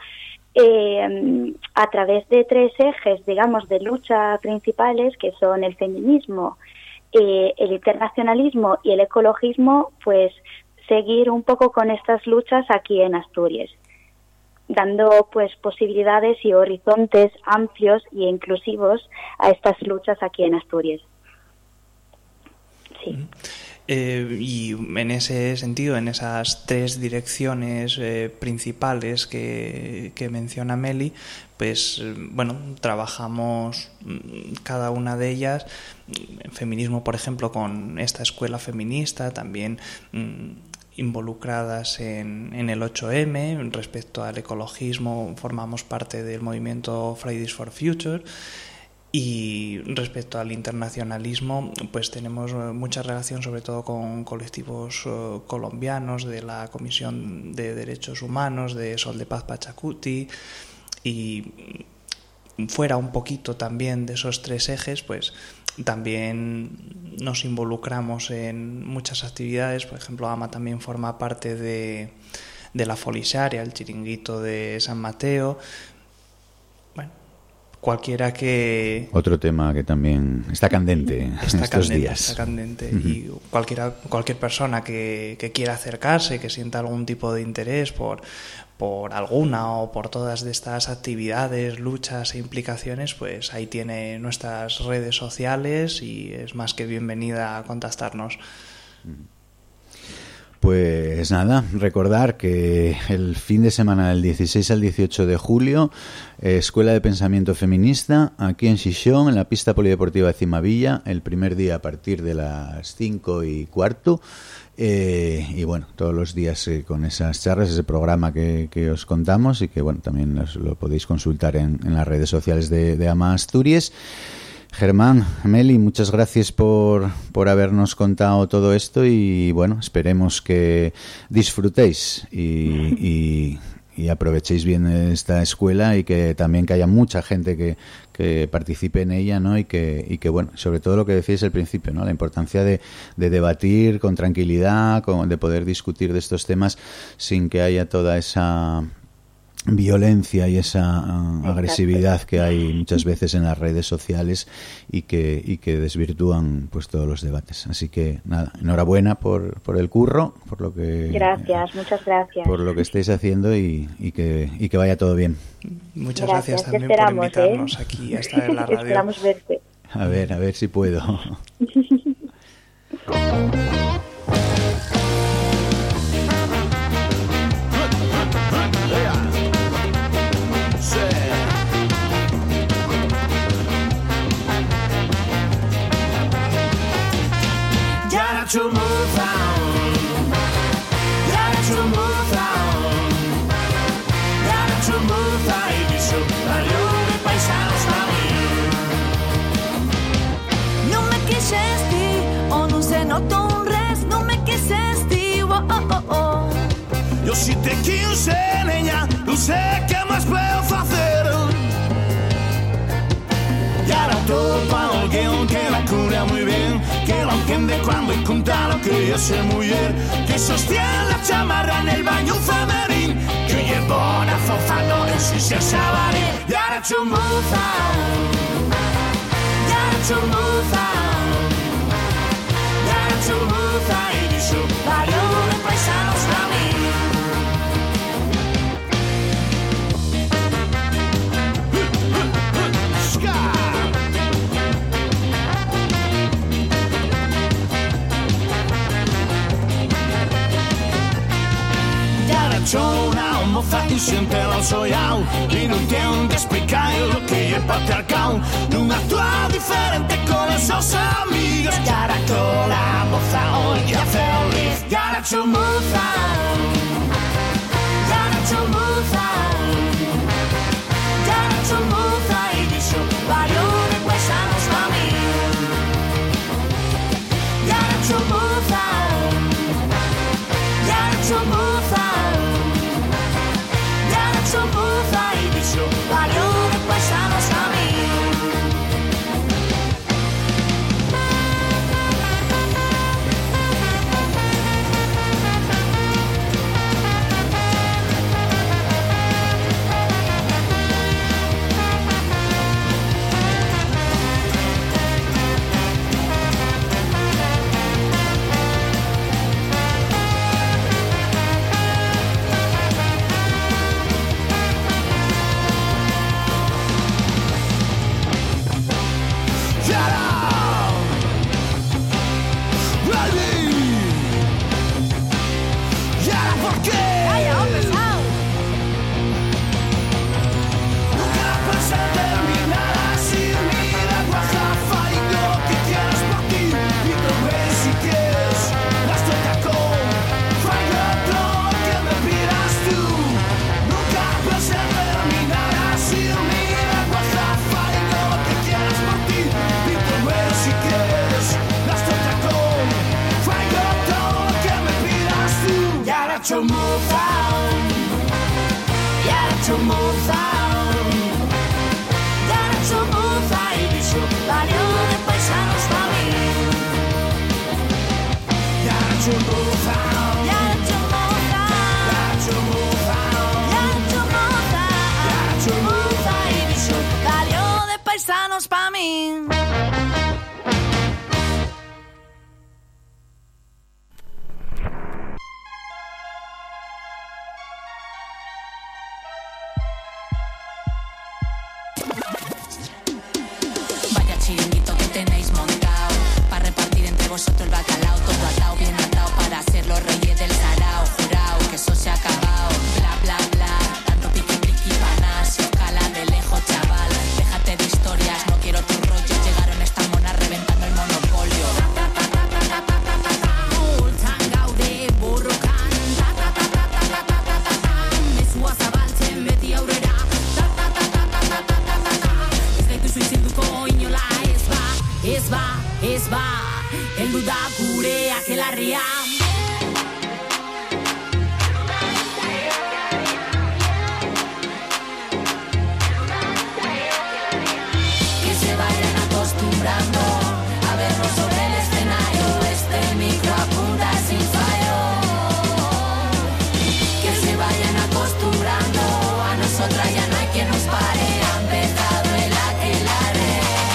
a través de 3 ejes, digamos, de lucha principales, que son el feminismo, el internacionalismo y el ecologismo, pues seguir un poco con estas luchas aquí en Asturias, dando pues posibilidades y horizontes amplios e inclusivos a estas luchas aquí en Asturias. Sí. Y en ese sentido, en esas 3 direcciones principales que menciona Meli, pues bueno, trabajamos cada una de ellas. En feminismo, por ejemplo, con esta escuela feminista, también involucradas en el 8M. Respecto al ecologismo, formamos parte del movimiento Fridays for Future. Y respecto al internacionalismo, pues tenemos mucha relación sobre todo con colectivos colombianos de la Comisión de Derechos Humanos, de Sol de Paz Pachacuti, y fuera un poquito también de esos tres ejes, pues también nos involucramos en muchas actividades. Por ejemplo, AMA también forma parte de la Folisaria, el chiringuito de San Mateo. Bueno, cualquiera que... Otro tema que también está candente estos días. Está candente. Y cualquier persona que quiera acercarse, que sienta algún tipo de interés por alguna o por todas de estas actividades, luchas e implicaciones, pues ahí tiene nuestras redes sociales y es más que bienvenida a contactarnos. Pues nada, recordar que el fin de semana del 16 al 18 de julio, Escuela de Pensamiento Feminista, aquí en Xixón, en la pista polideportiva de Cimavilla, el primer día a partir de las 5:15. Y bueno, todos los días con esas charlas, ese programa que os contamos y que bueno, también lo podéis consultar en las redes sociales de AMA Asturias. Germán, Meli, muchas gracias por habernos contado todo esto y bueno, esperemos que disfrutéis y aprovechéis bien esta escuela y que también que haya mucha gente que participe en ella, ¿no? Y que bueno, sobre todo lo que decíais al principio, ¿no? La importancia de debatir con tranquilidad, de poder discutir de estos temas sin que haya toda esa violencia y esa agresividad que hay muchas veces en las redes sociales y que desvirtúan pues todos los debates. Así que nada, enhorabuena por el curro, por lo que muchas gracias por lo que estáis haciendo y que vaya todo bien. Muchas gracias también por invitarnos aquí a estar en la radio. Esperamos verte. A ver si puedo. To move on, gotta to move on, gotta to move on. E dice, valori paisanos también. Non me quixesti, o non se nota un res, non me quixesti, oh oh oh oh. Yo si te quise, niña, no sé qué más puedo hacer. Y ahora topa alguien que la cura muy bien, que lo entiende cuando cuenta lo que yo sé muy bien, que sostiene la chamarra en el baño femenino, que oye bona fofando en su sabarí. Y ahora to move on, gotta to move on, gotta to move on. Y dice, valori paisanos también. C'ho una moza y siempre lo soy out y no entiendo explicar lo que es patriarcal. No actúa diferente con esos amigos. Y ahora con la moza hoy ya feliz. Gotta to move on, gotta to move on, gotta to move on. Y dice, valori paisanos también. Gotta to move on, gotta to move on. To move on, y dice, valori paisanos también. vosotros el bacalao, todo atado, bien atado para ser los reyes del sarao. Jurao, que eso se ha acabado, bla, bla, bla. Dando piqui, piqui, panas, escala de lejos, chaval. Déjate de historias, no quiero tu rollo. Llegaron estas monas reventando el monopolio. Ez ba, heldu da gure akelarria. Que se vayan acostumbrando a vernos sobre el escenario. Este micro apunta sin fallo. Que se vayan acostumbrando a nosotras, ya no hay quien nos pare. Ha empezado el aquelarre.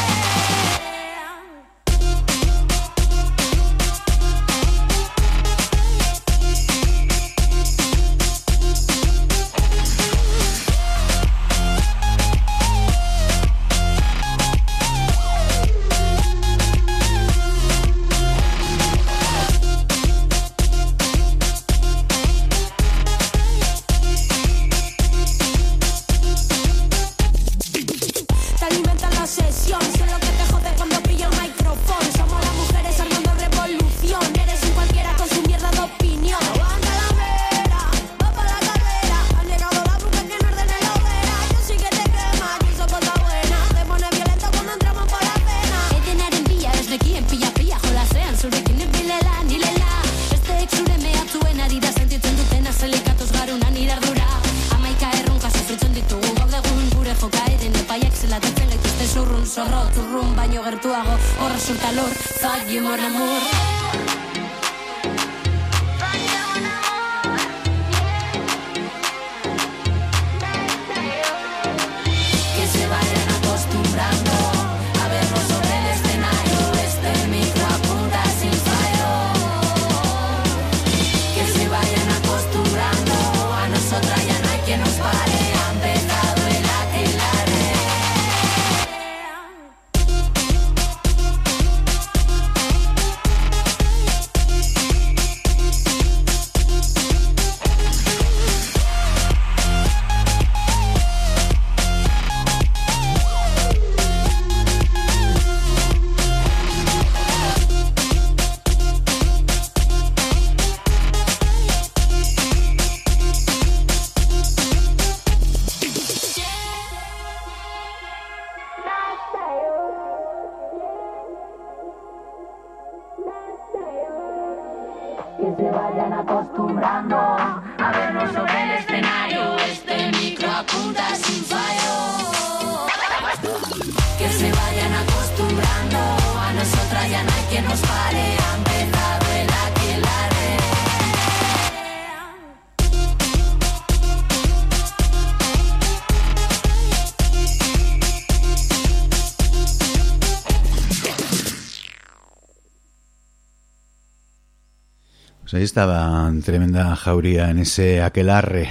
Pues ahí estaba tremenda jauría en ese aquelarre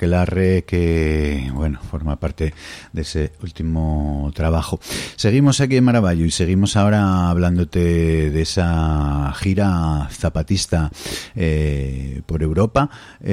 que, bueno, forma parte de ese último trabajo. Seguimos aquí en Maravallo y seguimos ahora hablándote de esa gira zapatista por Europa.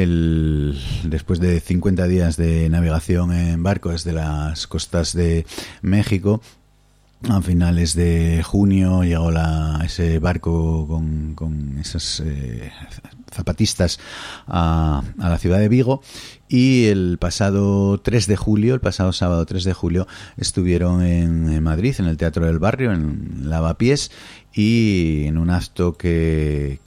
Después de 50 días de navegación en barco desde las costas de México, a finales de junio llegó ese barco con esos zapatistas a la ciudad de Vigo, y el pasado sábado 3 de julio, estuvieron en Madrid, en el Teatro del Barrio, en Lavapiés, y en un acto que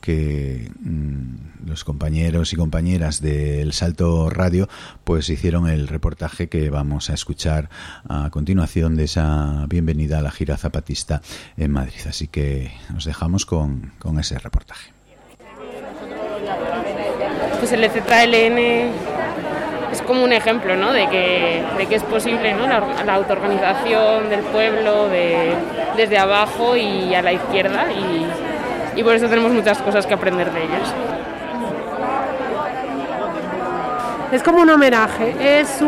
los compañeros y compañeras del Salto Radio pues hicieron el reportaje que vamos a escuchar a continuación de esa bienvenida a la gira zapatista en Madrid. Así que os dejamos con ese reportaje. Pues el EZLN es como un ejemplo, ¿no?, de que es posible, ¿no?, la autoorganización del pueblo desde abajo y a la izquierda, y por eso tenemos muchas cosas que aprender de ellos. Es como un homenaje, es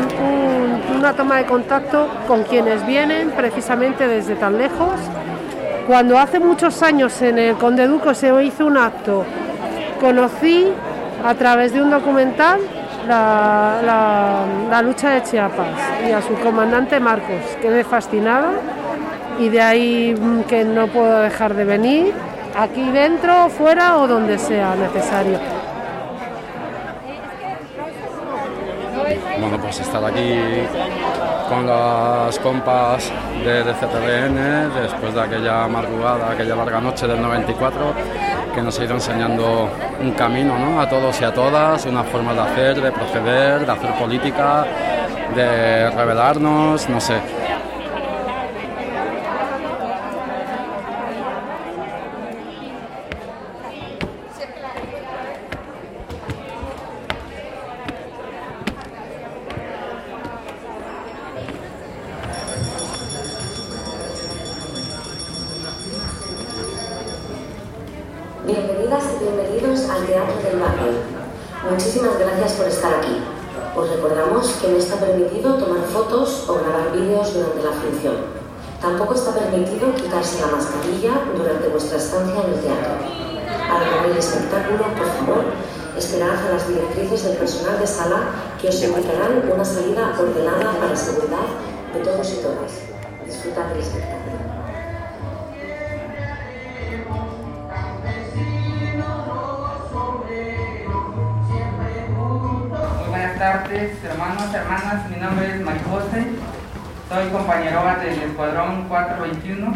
una toma de contacto con quienes vienen precisamente desde tan lejos Cuando hace muchos años en el Conde Duco se hizo un acto, conocí a través de un documental la lucha de Chiapas y a su comandante Marcos. Quedé fascinada y de ahí que no puedo dejar de venir, aquí dentro, fuera o donde sea necesario. Bueno, pues estar aquí con las compas de CTLN después de aquella madrugada, aquella larga noche del 94, que nos ha ido enseñando un camino, ¿no?, a todos y a todas, una forma de hacer, de proceder, de hacer política, de rebelarnos, no sé. Bienvenidas y bienvenidos al Teatro del Barrio. Muchísimas gracias por estar aquí. Os recordamos que no está permitido tomar fotos o grabar vídeos durante la función. Tampoco está permitido quitarse la mascarilla durante vuestra estancia en el teatro. Al acabar el espectáculo, por favor, esperad a las directrices del personal de sala que os indicarán una salida ordenada para la seguridad de todos y todas. Disfrutad del espectáculo. Buenas tardes, hermanos, hermanas. Mi nombre es Maricose. Soy compañero del Escuadrón 421.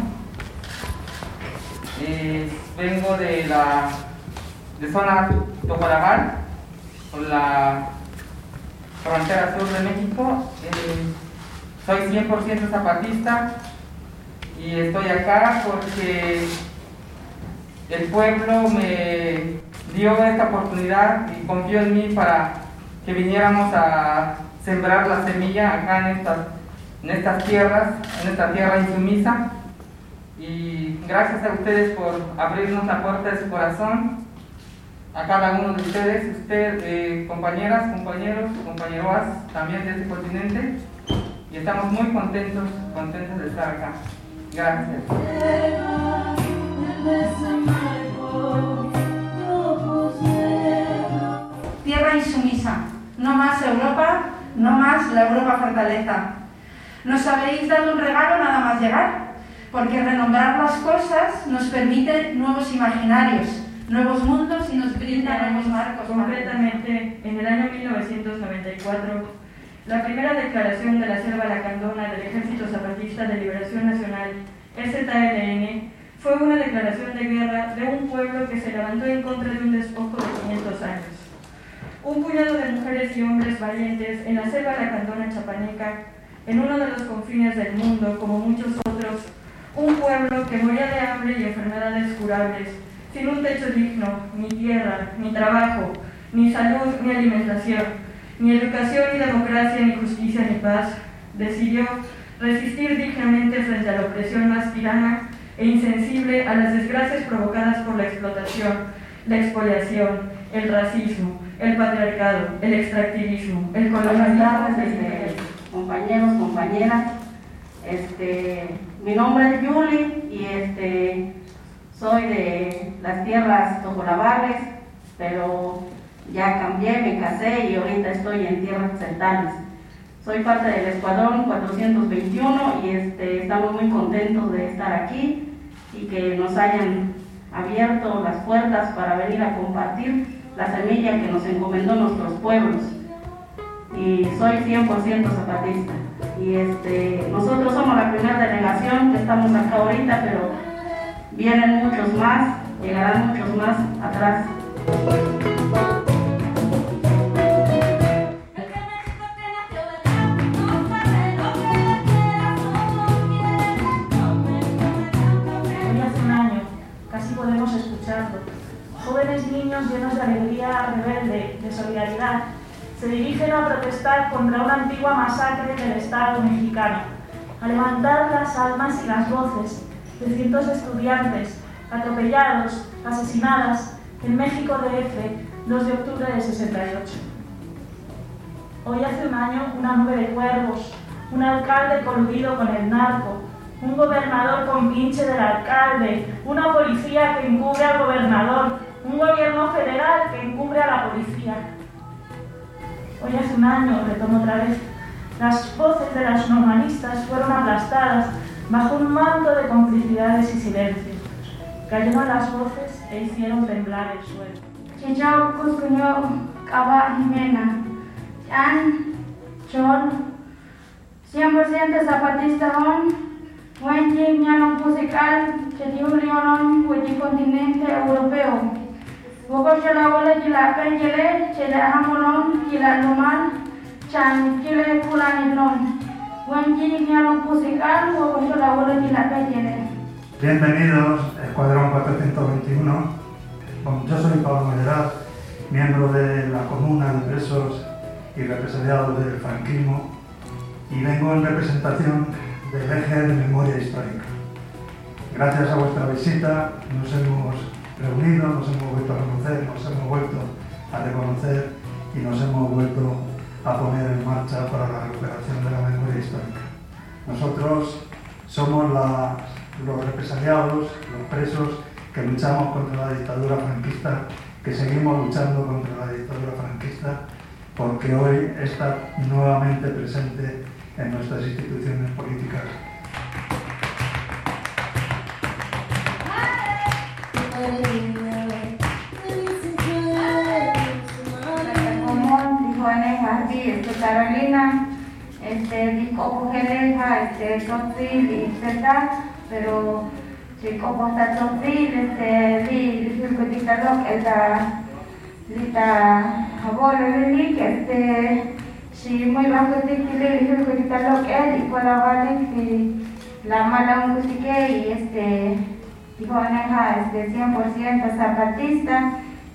Vengo de zona Topolabal, por la frontera sur de México. Soy 100% zapatista y estoy acá porque el pueblo me dio esta oportunidad y confió en mí para que viniéramos a sembrar la semilla acá en estas tierras, en esta tierra insumisa. Y gracias a ustedes por abrirnos la puerta de su corazón, a cada uno de ustedes, compañeras, compañeros, compañeras también de este continente, y estamos muy contentos de estar acá. Gracias. Tierra insumisa, no más Europa, no más la Europa fortaleza. Nos habéis dado un regalo nada más llegar, porque renombrar las cosas nos permite nuevos imaginarios, nuevos mundos y nos brinda nuevos marcos. Concretamente, en el año 1994, la primera declaración de la Selva Lacandona del Ejército Zapatista de Liberación Nacional, EZLN, fue una declaración de guerra de un pueblo que se levantó en contra de un despojo de 500 años. Un puñado de mujeres y hombres valientes en la Selva Lacandona chapaneca, en uno de los confines del mundo, como muchos otros, un pueblo que moría de hambre y enfermedades curables, sin un techo digno, ni tierra, ni trabajo, ni salud, ni alimentación, ni educación, ni democracia, ni justicia, ni paz, decidió resistir dignamente frente a la opresión más tirana e insensible a las desgracias provocadas por la explotación, la expoliación, el racismo, el patriarcado, el extractivismo, el colonialismo. Compañeros, compañeras, mi nombre es Yuli y soy de las tierras topolabales, pero ya cambié, me casé y ahorita estoy en tierras celtanas. Soy parte del Escuadrón 421 y estamos muy contentos de estar aquí y que nos hayan abierto las puertas para venir a compartir la semilla que nos encomendó nuestros pueblos. Y soy 100% zapatista. Y nosotros somos la primera delegación que estamos acá ahorita, pero vienen muchos más, llegarán muchos más atrás. Podemos escucharlo. Jóvenes niños llenos de alegría rebelde, de solidaridad, se dirigen a protestar contra una antigua masacre del Estado mexicano, a levantar las almas y las voces de cientos de estudiantes atropellados, asesinadas en México DF, 2 de octubre de 68. Hoy hace un año, una nube de cuervos, un alcalde coludido con el narco, un gobernador con pinche del alcalde, una policía que encubre al gobernador, un gobierno federal que encubre a la policía. Hoy hace un año, retomo otra vez, las voces de las normalistas fueron aplastadas bajo un manto de complicidades y silencios. Cayeron las voces e hicieron temblar el suelo. Chichao Cuscuño Cava Jimena, Chan, Chon, 100% zapatista on, Wenji Ñano Musical, Chetiurionon, Wenji Continente Europeo. Bogo Chalagola Chila Penjele, Chela Hamonon, Chila Luman, Chan Chile Kulaninon, Wenji Ñano Musical, Bogo Chalagola Chila Penjele. Bienvenidos, Escuadrón 421. Yo soy Pablo Mayoral, miembro de la Comuna de Presos y Represaliados del Franquismo, y vengo en representación del eje de memoria histórica. Gracias a vuestra visita nos hemos reunido, nos hemos vuelto a conocer, nos hemos vuelto a reconocer y nos hemos vuelto a poner en marcha para la recuperación de la memoria histórica. Nosotros somos los represaliados, los presos que luchamos contra la dictadura franquista, que seguimos luchando contra la dictadura franquista, porque hoy está nuevamente presente en nuestras instituciones políticas. Como dijo Aneja, sí, Carolina, dijo Pujeleja, Totzil y Zeta, pero si como está Totzil, di dictador, Lita abuelo Lili, si muy bajo de dictador, y con la vale, la mala música y dijo Aneja, 100% zapatista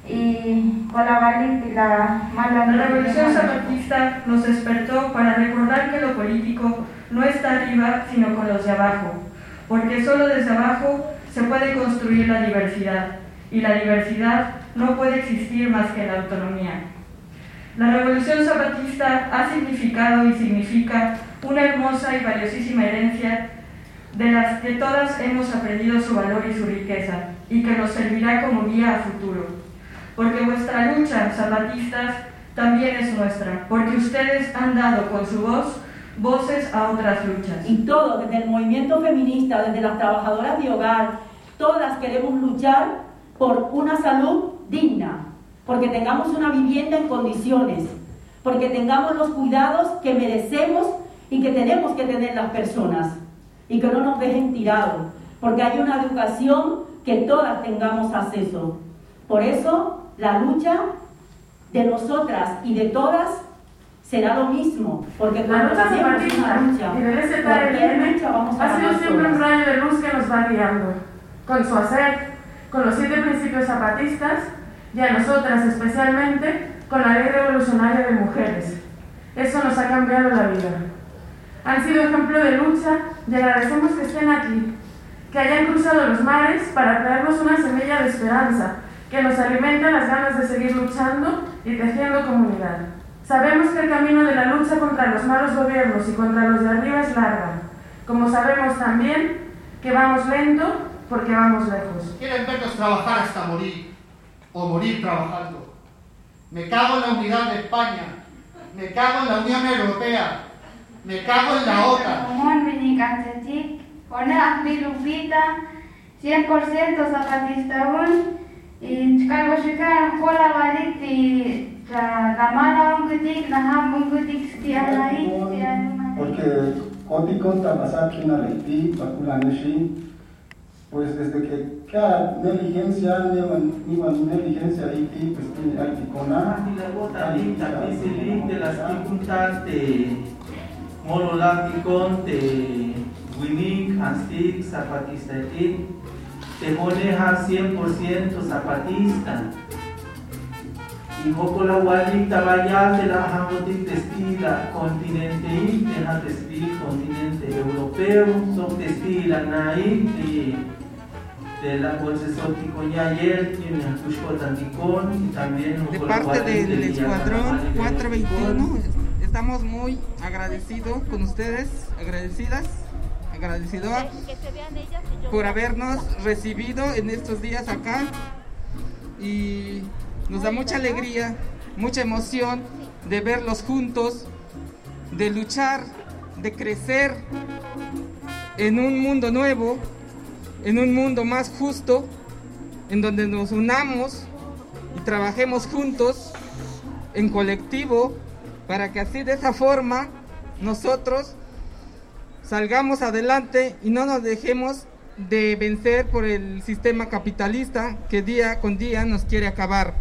y con la vale y la mala música. La revolución zapatista nos despertó para recordar que lo político no está arriba, sino con los de abajo, porque solo desde abajo se puede construir la diversidad, y la diversidad no puede existir más que en la autonomía. La revolución zapatista ha significado y significa una hermosa y valiosísima herencia de las que todas hemos aprendido su valor y su riqueza, y que nos servirá como guía a futuro. Porque vuestra lucha, zapatistas, también es nuestra, porque ustedes han dado con su voz voces a otras luchas. Y todos, desde el movimiento feminista, desde las trabajadoras de hogar, todas queremos luchar por una salud digna, porque tengamos una vivienda en condiciones, porque tengamos los cuidados que merecemos y que tenemos que tener las personas, y que no nos dejen tirados, porque hay una educación que todas tengamos acceso. Por eso, la lucha de nosotras y de todas será lo mismo, porque la lucha zapatista y del ZLN ha sido siempre un rayo de luz que nos va guiando, con su hacer, con los 7 principios zapatistas y a nosotras especialmente con la Ley Revolucionaria de Mujeres. Eso nos ha cambiado la vida. Han sido ejemplo de lucha y agradecemos que estén aquí, que hayan cruzado los mares para traernos una semilla de esperanza que nos alimenta las ganas de seguir luchando y tejiendo comunidad. Sabemos que el camino de la lucha contra los malos gobiernos y contra los de arriba es larga, como sabemos también que vamos lento porque vamos lejos. Quieren vernos trabajar hasta morir, o morir trabajando. Me cago en la unidad de España, me cago en la Unión Europea, me cago en la OTAN. 100% zapatista aún, y cargo chicar cola valiti la mala un gutik, la ham un gutik ahí. Porque Cótico Tabasaki na Leiti, Baculaneshi, pues desde que cada negligencia, ni negligencia Leiti, pues tiene Articona. De las dificultades de Mololáticon, de Winnick, Anstic, Zapatista te maneja 100% zapatista. Y poco la guarita vaya de la jamotic testila continente deja testil continente europeo, son testila naí de la bolsesótico ayer tiene el Cusco Tanticón y también de parte del Escuadrón 421 estamos muy agradecidos con ustedes, agradecidas agradecido por habernos recibido en estos días acá, y nos da mucha alegría, mucha emoción de verlos juntos, de luchar, de crecer en un mundo nuevo, en un mundo más justo, en donde nos unamos y trabajemos juntos en colectivo, para que así, de esa forma, nosotros salgamos adelante y no nos dejemos de vencer por el sistema capitalista que día con día nos quiere acabar.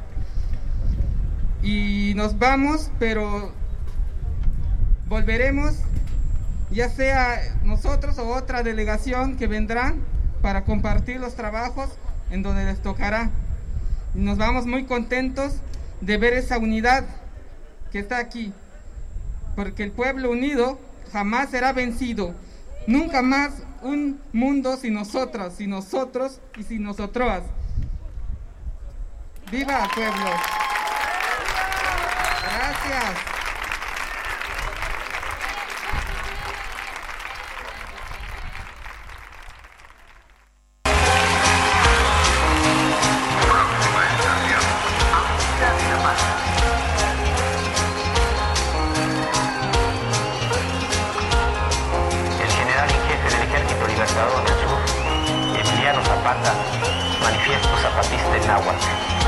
Y nos vamos, pero volveremos, ya sea nosotros o otra delegación que vendrá para compartir los trabajos en donde les tocará. Y nos vamos muy contentos de ver esa unidad que está aquí, porque el pueblo unido jamás será vencido. Nunca más un mundo sin nosotras, sin nosotros y sin nosotras. ¡Viva el pueblo! Gracias. Manifiesto Zapatista en náhuatl.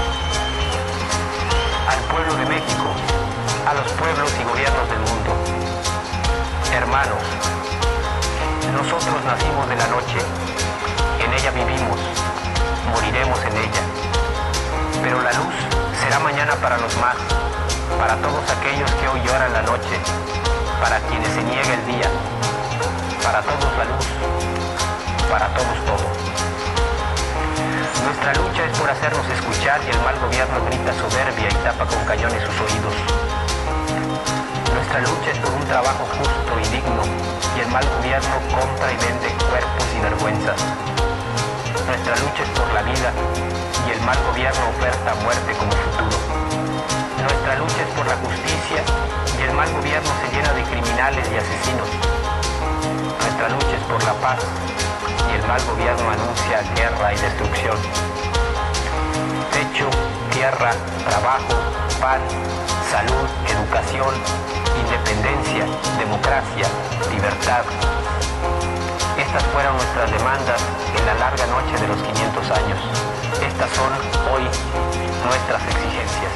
Al pueblo de México, a los pueblos y gobiernos del mundo. Hermanos, nosotros nacimos de la noche, en ella vivimos, moriremos en ella. Pero la luz será mañana para los más, para todos aquellos que hoy lloran la noche, para quienes se niega el día, para todos la luz, para todos todo. Nuestra lucha es por hacernos escuchar y el mal gobierno grita soberbia y tapa con cañones sus oídos. Nuestra lucha es por un trabajo justo y digno y el mal gobierno compra y vende cuerpos y vergüenzas. Nuestra lucha es por la vida y el mal gobierno oferta muerte como futuro. Nuestra lucha es por la justicia y el mal gobierno se llena de criminales y asesinos. Nuestra lucha es por la paz y el mal gobierno anuncia guerra y destrucción. Techo, tierra, trabajo, pan, salud, educación, independencia, democracia, libertad. Estas fueron nuestras demandas en la larga noche de los 500 años. Estas son hoy nuestras exigencias.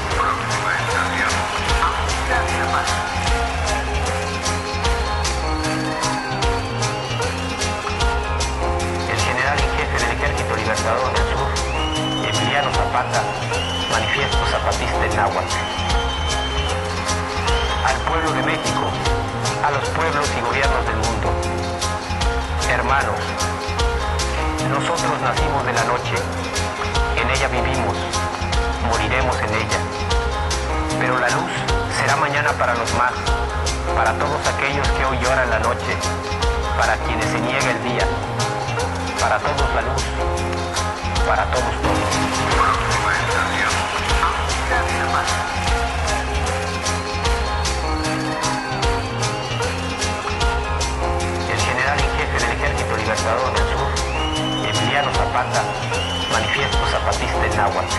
Libertador del Sur, Emiliano Zapata, Manifiesto Zapatista en náhuatl. Al pueblo de México, a los pueblos y gobiernos del mundo. Hermanos, nosotros nacimos de la noche, en ella vivimos, moriremos en ella. Pero la luz será mañana para los más, para todos aquellos que hoy lloran la noche, para quienes se niega el día, para todos la luz, para todos todos. El general en jefe del Ejército Libertador del Sur, Emiliano Zapata, Manifiesto Zapatista en náhuatl.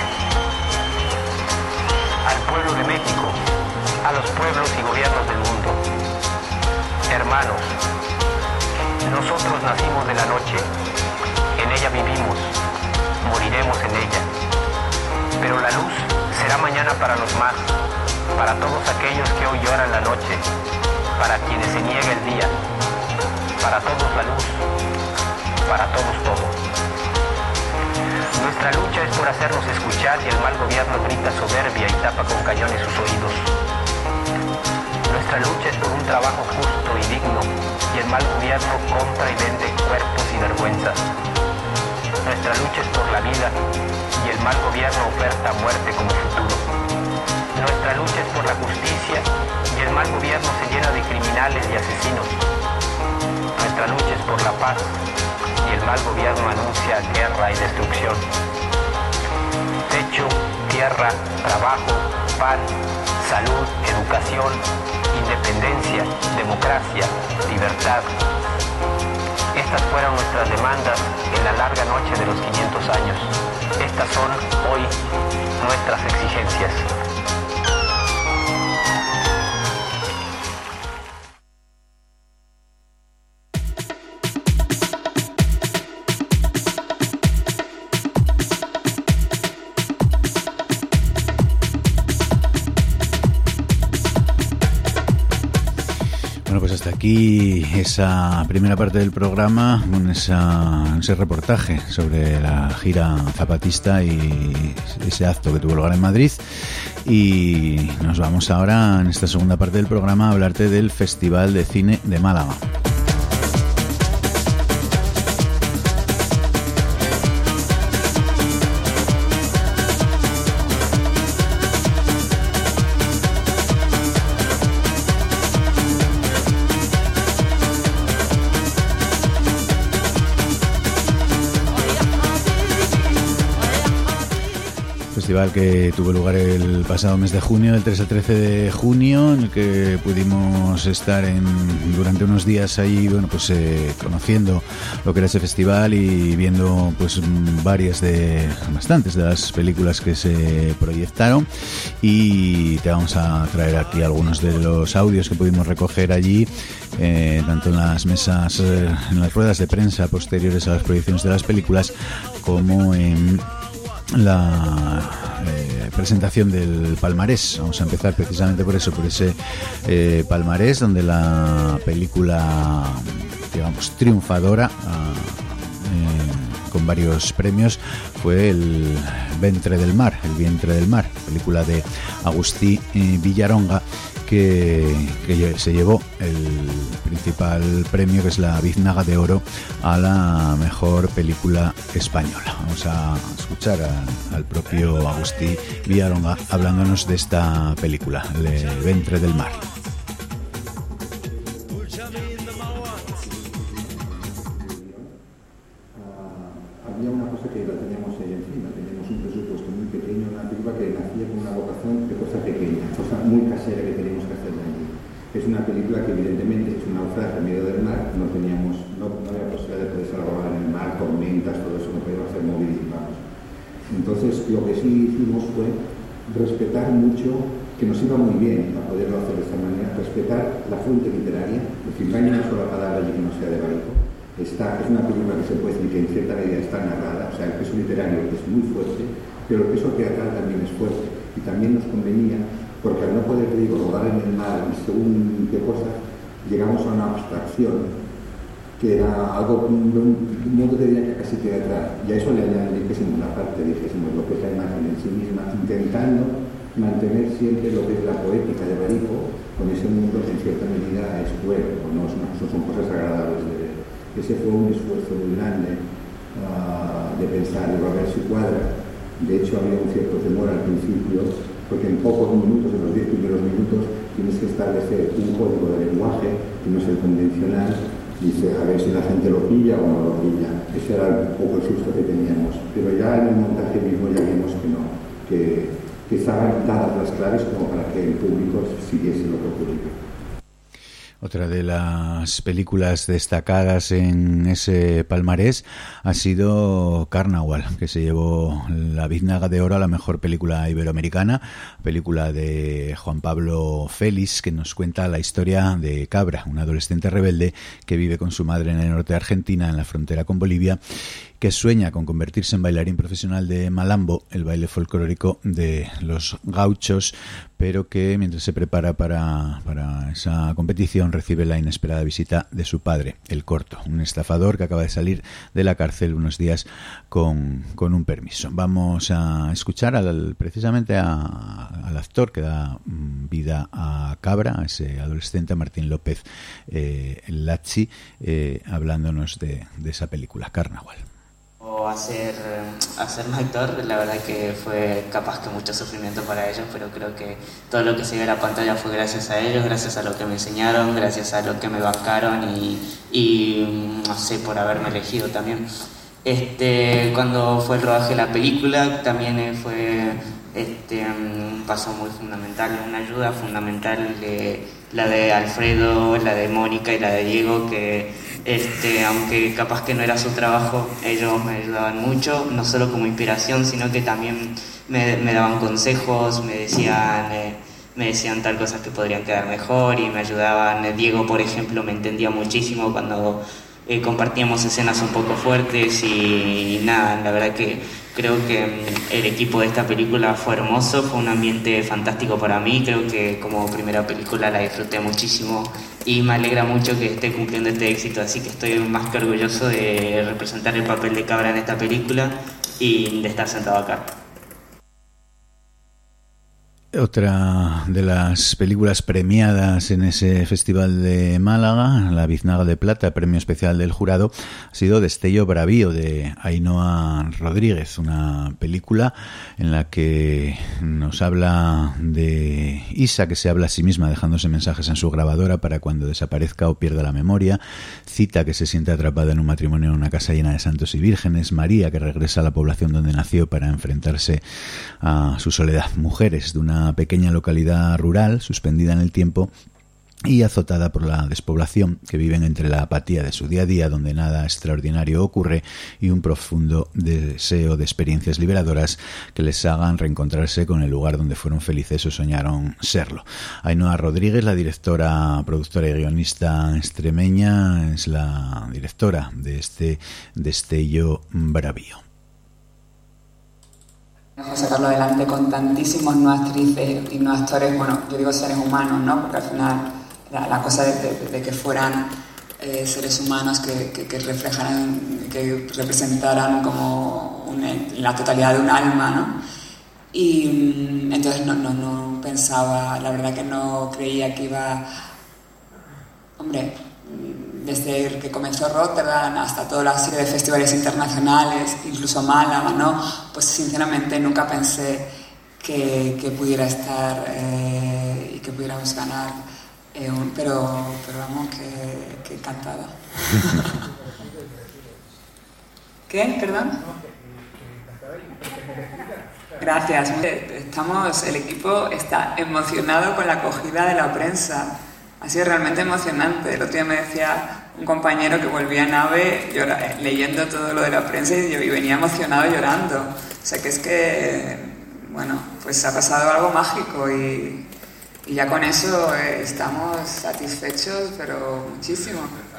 Al pueblo de México, a los pueblos y gobiernos del mundo. Hermanos, nosotros nacimos de la noche, en ella vivimos, moriremos en ella. Pero la luz será mañana para los más, para todos aquellos que hoy lloran la noche, para quienes se niega el día, para todos la luz, para todos todo. Nuestra lucha es por hacernos escuchar y el mal gobierno grita soberbia y tapa con cañones sus oídos. Nuestra lucha es por un trabajo justo y digno y el mal gobierno compra y vende cuerpos y vergüenzas. Nuestra lucha es por la vida y el mal gobierno oferta muerte como futuro. Nuestra lucha es por la justicia y el mal gobierno se llena de criminales y asesinos. Nuestra lucha es por la paz y el mal gobierno anuncia guerra y destrucción. Techo, tierra, trabajo, pan, salud, educación, independencia, democracia, libertad. Estas fueron nuestras demandas en la larga noche de los 500 años. Estas son hoy nuestras exigencias. Bueno, pues hasta aquí esa primera parte del programa con ese reportaje sobre la gira zapatista y ese acto que tuvo lugar en Madrid. Y nos vamos ahora en esta segunda parte del programa a hablarte del Festival de Cine de Málaga. Festival que tuvo lugar el pasado mes de junio, del 3 al 13 de junio, en el que pudimos estar durante unos días ahí, bueno, pues conociendo lo que era ese festival y viendo pues bastantes de las películas que se proyectaron, y te vamos a traer aquí algunos de los audios que pudimos recoger allí, tanto en las mesas, en las ruedas de prensa posteriores a las proyecciones de las películas, como en la presentación del palmarés. Vamos a empezar precisamente por ese palmarés, donde la película, digamos, triunfadora con varios premios fue el vientre del mar, película de Agustí Villaronga, que se llevó el principal premio, que es la Biznaga de Oro a la mejor película española. Vamos a escuchar al propio Agustí Villaronga hablándonos de esta película, El vientre del mar. Había una cosa que la teníamos ahí encima, teníamos un presupuesto muy pequeño, una película que nacía con una vocación de cosa pequeña, cosa muy casera que teníamos que hacer allí. Es una película que evidentemente es un naufragio en medio del mar, no había posibilidad de poder salvar en el mar, tormentas, todo eso no podíamos hacer móviles, vamos. Entonces lo que sí hicimos fue respetar mucho, que nos iba muy bien a poderlo hacer de esta manera, respetar la fuente literaria, es decir, no hay una sola palabra allí que no sea de Barico. Es una película que se puede decir que en cierta medida está narrada, o sea, el peso literario es muy fuerte, pero el peso teatral también es fuerte, y también nos convenía, porque al no poder, te digo, rodar en el mar y según qué cosas, llegamos a una abstracción que era algo, un modo de vida casi teatral, y a eso le añadimos una parte, dijésemos, lo que es la imagen en sí misma, intentando mantener siempre lo que es la poética de Barico, con ese mundo que en cierta medida es cruel, no son cosas agradables de ver. Ese fue un esfuerzo muy grande de pensar, de ver si cuadra. De hecho, había un cierto temor al principio, porque en pocos minutos, en los 10 primeros minutos, tienes que establecer un código de lenguaje que no es el convencional. Dice, a ver si la gente lo pilla o no lo pilla. Ese era un poco el susto que teníamos. Pero ya en el montaje mismo ya vimos que no, que estaban dadas las claves como para que el público siguiese lo que ocurría. Otra de las películas destacadas en ese palmarés ha sido Carnaval, que se llevó la Biznaga de Oro a la mejor película iberoamericana, película de Juan Pablo Félix, que nos cuenta la historia de Cabra, un adolescente rebelde que vive con su madre en el norte de Argentina, en la frontera con Bolivia, que sueña con convertirse en bailarín profesional de malambo, el baile folclórico de los gauchos, pero que mientras se prepara para esa competición recibe la inesperada visita de su padre, el Corto, un estafador que acaba de salir de la cárcel unos días con un permiso. Vamos a escuchar precisamente al actor que da vida a Cabra, a ese adolescente, Martín López Lachi, hablándonos de esa película, Carnaval. A ser un actor, la verdad que fue capaz que mucho sufrimiento para ellos, pero creo que todo lo que se ve en la pantalla fue gracias a ellos, gracias a lo que me enseñaron, gracias a lo que me bancaron y no sé, por haberme elegido también. Cuando fue el rodaje de la película también fue un paso muy fundamental, una ayuda fundamental, la de Alfredo, la de Mónica y la de Diego, que aunque capaz que no era su trabajo, ellos me ayudaban mucho, no solo como inspiración, sino que también me daban consejos, me decían tal cosas que podrían quedar mejor y me ayudaban. Diego, por ejemplo, me entendía muchísimo cuando compartíamos escenas un poco fuertes y nada, la verdad que creo que el equipo de esta película fue hermoso, fue un ambiente fantástico para mí, creo que como primera película la disfruté muchísimo y me alegra mucho que esté cumpliendo este éxito, así que estoy más que orgulloso de representar el papel de Cabra en esta película y de estar sentado acá. Otra de las películas premiadas en ese Festival de Málaga, La Biznaga de Plata, premio especial del jurado, ha sido Destello Bravío, de Ainhoa Rodríguez, una película en la que nos habla de Isa, que se habla a sí misma dejándose mensajes en su grabadora para cuando desaparezca o pierda la memoria, Cita, que se siente atrapada en un matrimonio en una casa llena de santos y vírgenes, María, que regresa a la población donde nació para enfrentarse a su soledad, Mujeres, de una pequeña localidad rural suspendida en el tiempo y azotada por la despoblación, que viven entre la apatía de su día a día, donde nada extraordinario ocurre, y un profundo deseo de experiencias liberadoras que les hagan reencontrarse con el lugar donde fueron felices o soñaron serlo. Ainhoa Rodríguez, la directora, productora y guionista extremeña, es la directora de este Destello Bravío. Sacarlo adelante con tantísimos no actrices y no actores, bueno, yo digo seres humanos, ¿no? Porque al final la cosa de que fueran seres humanos que reflejaran, que representaran como la totalidad de un alma, ¿no? Y entonces no pensaba, la verdad que no creía que iba, hombre, desde que comenzó Rotterdam hasta toda la serie de festivales internacionales, incluso Málaga, ¿no? Pues sinceramente nunca pensé que pudiera estar y que pudiéramos ganar, pero vamos, que encantada. ¿Qué? ¿Perdón? Gracias. El equipo está emocionado con la acogida de la prensa. Ha sido realmente emocionante. El otro día me decía un compañero que volvía a nave leyendo todo lo de la prensa y venía emocionado llorando. O sea que es que, bueno, pues ha pasado algo mágico y ya con eso estamos satisfechos, pero muchísimo.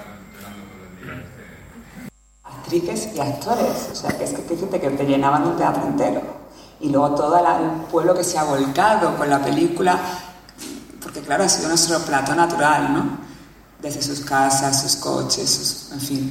Actrices y actores, o sea que es que fíjate que te llenaban un teatro entero. Y luego todo el pueblo que se ha volcado con la película, porque claro, ha sido nuestro plato natural, ¿no? Desde sus casas, sus coches, en fin.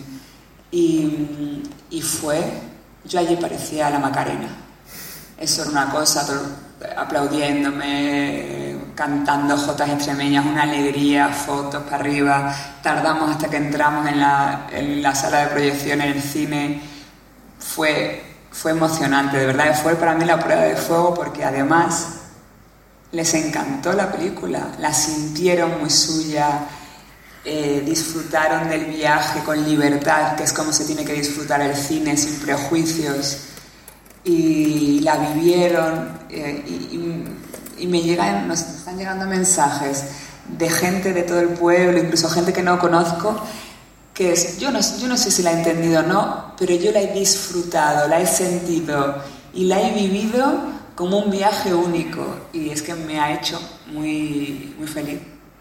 Y yo allí parecía la Macarena. Eso era una cosa, aplaudiéndome, cantando jotas extremeñas, una alegría, fotos para arriba. Tardamos hasta que entramos en la sala de proyección, en el cine. Fue emocionante, de verdad. Fue para mí la prueba de fuego porque además les encantó la película, la sintieron muy suya, disfrutaron del viaje con libertad, que es como se tiene que disfrutar el cine, sin prejuicios, y la vivieron, y nos están llegando mensajes de gente de todo el pueblo, incluso gente que no conozco, que yo no sé si la he entendido o no, pero yo la he disfrutado, la he sentido y la he vivido como un viaje único, y es que me ha hecho muy, muy feliz.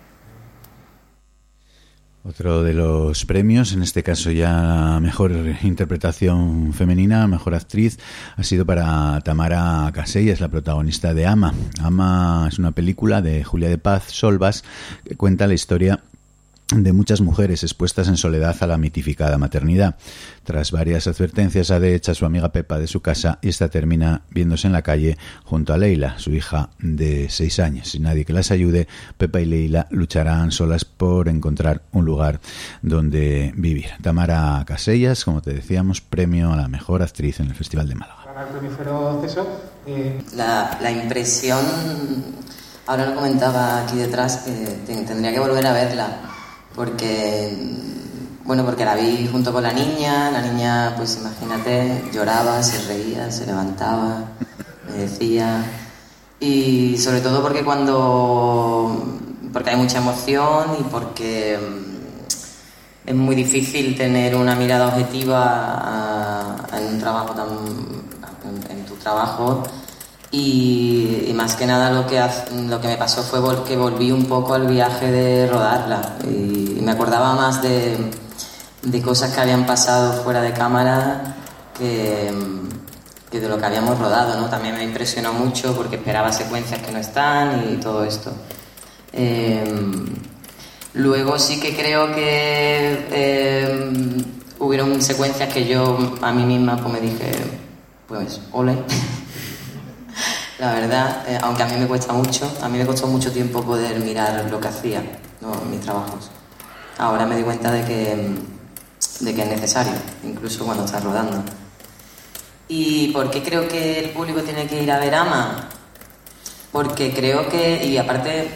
Otro de los premios, en este caso ya mejor interpretación femenina, mejor actriz, ha sido para Tamara Casellas, la protagonista de Ama. Ama es una película de Julia de Paz Solvas que cuenta la historia de muchas mujeres expuestas en soledad a la mitificada maternidad. Tras varias advertencias, Ade echa a su amiga Pepa de su casa y esta termina viéndose en la calle junto a Leila, su hija de 6 años. Sin nadie que las ayude, Pepa y Leila lucharán solas por encontrar un lugar donde vivir. Tamara Casellas, como te decíamos, premio a la mejor actriz en el Festival de Málaga. La impresión, ahora lo comentaba aquí detrás, que tendría que volver a verla, porque Bueno, porque la vi junto con la niña, pues imagínate, lloraba, se reía, se levantaba, me decía, y sobre todo porque hay mucha emoción y porque es muy difícil tener una mirada objetiva en un trabajo en tu trabajo. Y más que nada lo que me pasó fue que volví un poco al viaje de rodarla y me acordaba más de cosas que habían pasado fuera de cámara que de lo que habíamos rodado, ¿no? También me impresionó mucho porque esperaba secuencias que no están y todo esto. Luego sí que creo que hubieron secuencias que yo a mí misma pues me dije, pues ole. La verdad, aunque a mí me costó mucho tiempo poder mirar lo que hacía, ¿no? Mis trabajos. Ahora me di cuenta de que es necesario, incluso cuando estás rodando. ¿Y por qué creo que el público tiene que ir a ver Ama? Porque creo que, y aparte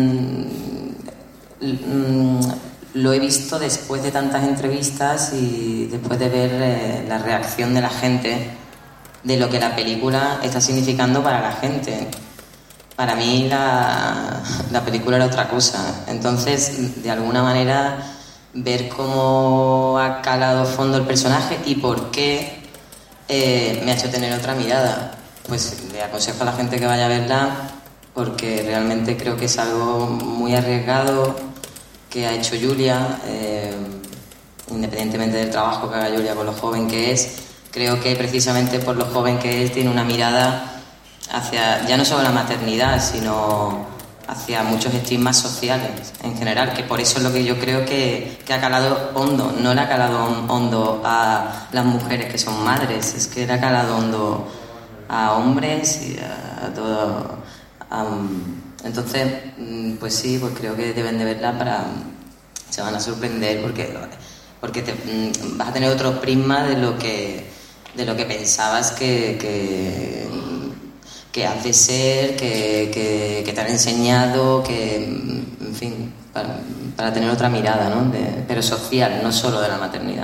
lo he visto después de tantas entrevistas y después de ver la reacción de la gente de lo que la película está significando para la gente. Para mí la película era otra cosa. Entonces, de alguna manera, ver cómo ha calado fondo el personaje y por qué me ha hecho tener otra mirada. Pues le aconsejo a la gente que vaya a verla porque realmente creo que es algo muy arriesgado que ha hecho Julia, independientemente del trabajo que haga Julia con lo joven que es. Creo que precisamente por lo joven que es tiene una mirada hacia, ya no solo la maternidad, sino hacia muchos estigmas sociales en general, que por eso es lo que yo creo que ha calado hondo. No le ha calado hondo a las mujeres que son madres, es que le ha calado hondo a hombres y a todo. Entonces, pues sí, pues creo que deben de verla se van a sorprender porque vas a tener otro prisma de lo que pensabas que has de ser, que te han enseñado, en fin, para tener otra mirada, ¿no? Pero social, no solo de la maternidad.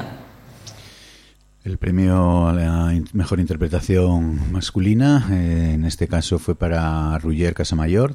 El premio a la mejor interpretación masculina, en este caso fue para Roger Casamayor,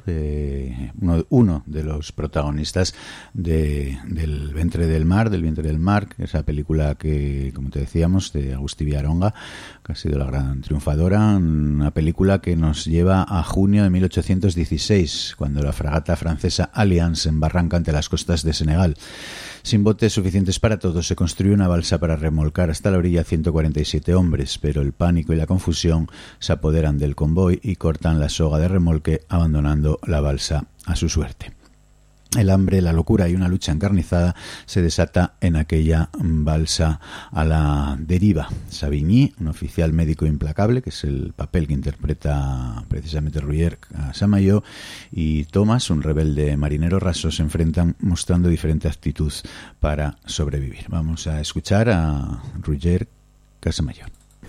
uno de los protagonistas del Vientre del Mar, esa película que, como te decíamos, de Agustí Villaronga, que ha sido la gran triunfadora, una película que nos lleva a junio de 1816, cuando la fragata francesa Alliance embarranca ante las costas de Senegal. Sin botes suficientes para todos, se construye una balsa para remolcar hasta la orilla 147 hombres, pero el pánico y la confusión se apoderan del convoy y cortan la soga de remolque, abandonando la balsa a su suerte. El hambre, la locura y una lucha encarnizada se desata en aquella balsa a la deriva. Savigny, un oficial médico implacable, que es el papel que interpreta precisamente Roger Casamayor, y Thomas, un rebelde marinero raso, se enfrentan mostrando diferente actitud para sobrevivir. Vamos a escuchar a Roger Casamayor.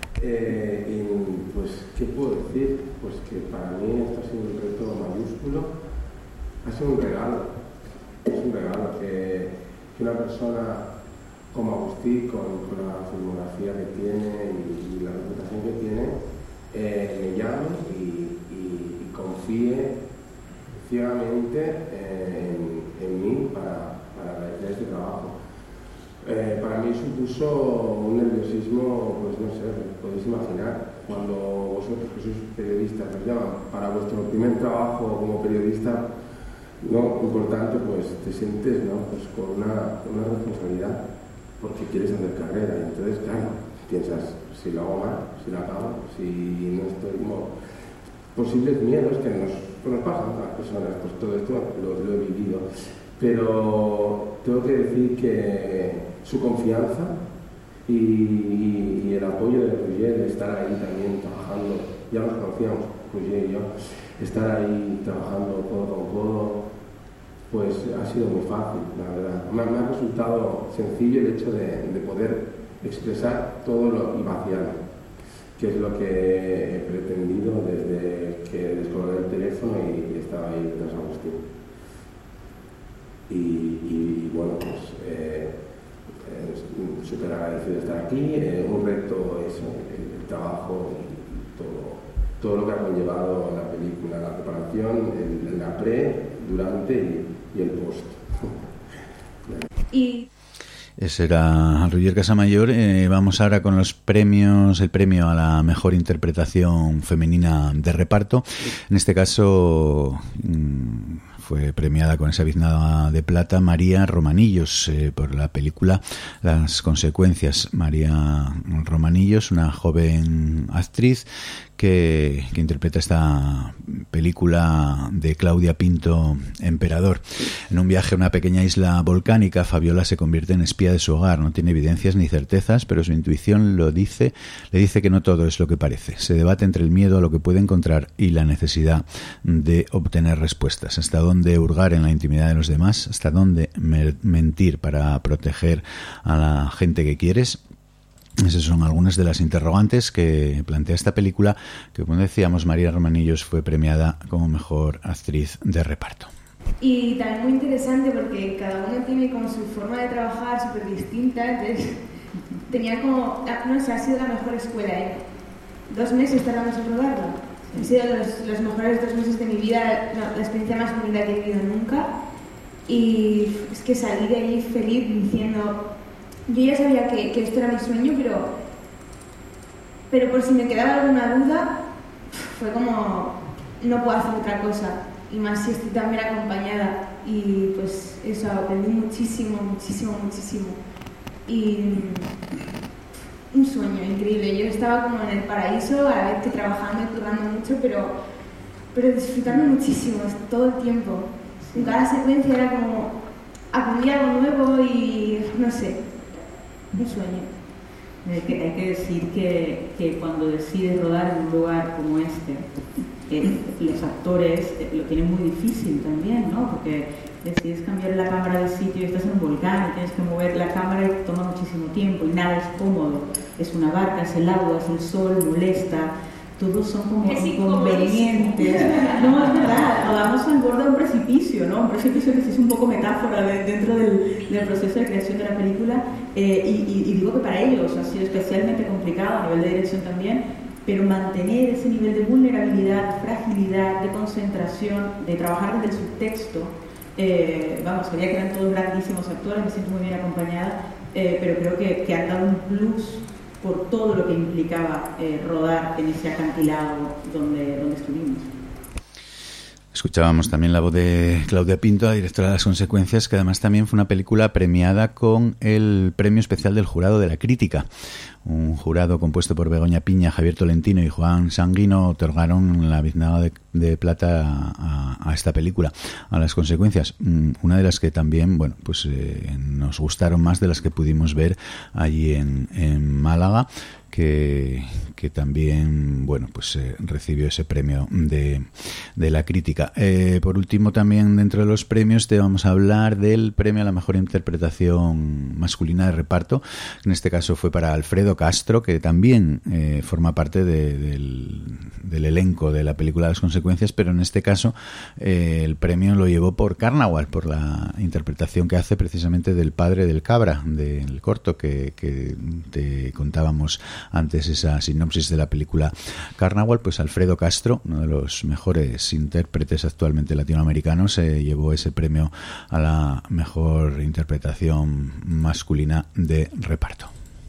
Pues, ¿qué puedo decir? Pues que para mí esto ha sido un reto mayúsculo, ha sido un regalo. Es un regalo que una persona como Agustí, con la filmografía que tiene y la reputación que tiene, me llame y confíe ciegamente en mí para realizar este trabajo. Para mí supuso un nerviosismo, pues no sé, podéis imaginar, cuando vosotros que sois periodistas os llaman para vuestro primer trabajo como periodista, no importante, pues te sientes, ¿no? Pues con una responsabilidad porque quieres hacer carrera y entonces, claro, piensas si lo hago mal, si lo acabo, si no estoy como posibles miedos que nos pasan a las personas, pues todo esto lo he vivido, pero tengo que decir que su confianza y el apoyo de Roger, de estar ahí también trabajando, ya nos conocíamos, Roger y yo, estar ahí trabajando codo con codo, pues ha sido muy fácil, la verdad. Me ha resultado sencillo el hecho de poder expresar todo y vaciarlo, que es lo que he pretendido desde que descolgué el teléfono y estaba ahí detrás de Agustín. Y bueno, pues súper agradecido de estar aquí. Un reto es el trabajo y todo lo que ha conllevado la película, la preparación, la pre, durante y el post. Ese era Roger Casamayor. Vamos ahora con los premios, el premio a la mejor interpretación femenina de reparto. En este caso fue premiada con esa biznada de plata María Romanillos por la película Las Consecuencias. María Romanillos, una joven actriz que interpreta esta película de Claudia Pinto Emperador. En un viaje a una pequeña isla volcánica, Fabiola se convierte en espía de su hogar. No tiene evidencias ni certezas, pero su intuición le dice que no todo es lo que parece. Se debate entre el miedo a lo que puede encontrar y la necesidad de obtener respuestas. Hasta dónde hurgar en la intimidad de los demás, hasta dónde mentir para proteger a la gente que quieres. Esas son algunas de las interrogantes que plantea esta película, que, como decíamos, María Romanillos fue premiada como mejor actriz de reparto. Y también muy interesante porque cada uno tiene como su forma de trabajar súper distinta, entonces tenía como, no sé, ha sido la mejor escuela, 2 meses tardamos en rodarlo. Han sido los mejores 2 meses de mi vida, la experiencia más bonita que he vivido nunca, y es que salí de ahí feliz diciendo... Yo ya sabía que esto era mi sueño, pero por si me quedaba alguna duda, fue como, no puedo hacer otra cosa, y más si estoy tan bien acompañada, y pues eso, aprendí muchísimo, y un sueño increíble. Yo estaba como en el paraíso, a la vez que trabajando y currando mucho, pero disfrutando muchísimo, todo el tiempo. En cada secuencia era como, aprendí algo nuevo y no sé. Un sueño. Hay que decir que cuando decides rodar en un lugar como este, los actores lo tienen muy difícil también, ¿no? Porque decides cambiar la cámara de sitio y estás en un volcán y tienes que mover la cámara y toma muchísimo tiempo y nada es cómodo. Es una barca, es el agua, es el sol, molesta. Todos son como inconvenientes. No, es verdad, rodamos al borde de un precipicio, ¿no? Un precipicio que es un poco metáfora dentro del proceso de creación de la película. Y digo que para ellos ha sido especialmente complicado, a nivel de dirección también, pero mantener ese nivel de vulnerabilidad, fragilidad, de concentración, de trabajar desde el subtexto. Vamos, sabía que eran todos grandísimos actores, me siento muy bien acompañada, pero creo que han dado un plus por todo lo que implicaba rodar en ese acantilado donde estuvimos. Escuchábamos también la voz de Claudia Pinto, la directora de Las Consecuencias, que además también fue una película premiada con el premio especial del Jurado de la Crítica. Un jurado compuesto por Begoña Piña, Javier Tolentino y Juan Sanguino otorgaron la biznada de plata a esta película, a Las Consecuencias. Una de las que también, bueno, pues nos gustaron más de las que pudimos ver allí en Málaga, que también, bueno, pues recibió ese premio de la crítica. Por último, también dentro de los premios te vamos a hablar del premio a la mejor interpretación masculina de reparto. En este caso fue para Alfredo Castro, que también forma parte del elenco de la película Las Consecuencias, pero en este caso el premio lo llevó por Carnaval, por la interpretación que hace precisamente del padre del cabra, del corto que te contábamos antes, esa sinopsis de la película Carnaval. Pues Alfredo Castro, uno de los mejores intérpretes actualmente latinoamericanos, se llevó ese premio a la mejor interpretación masculina de reparto.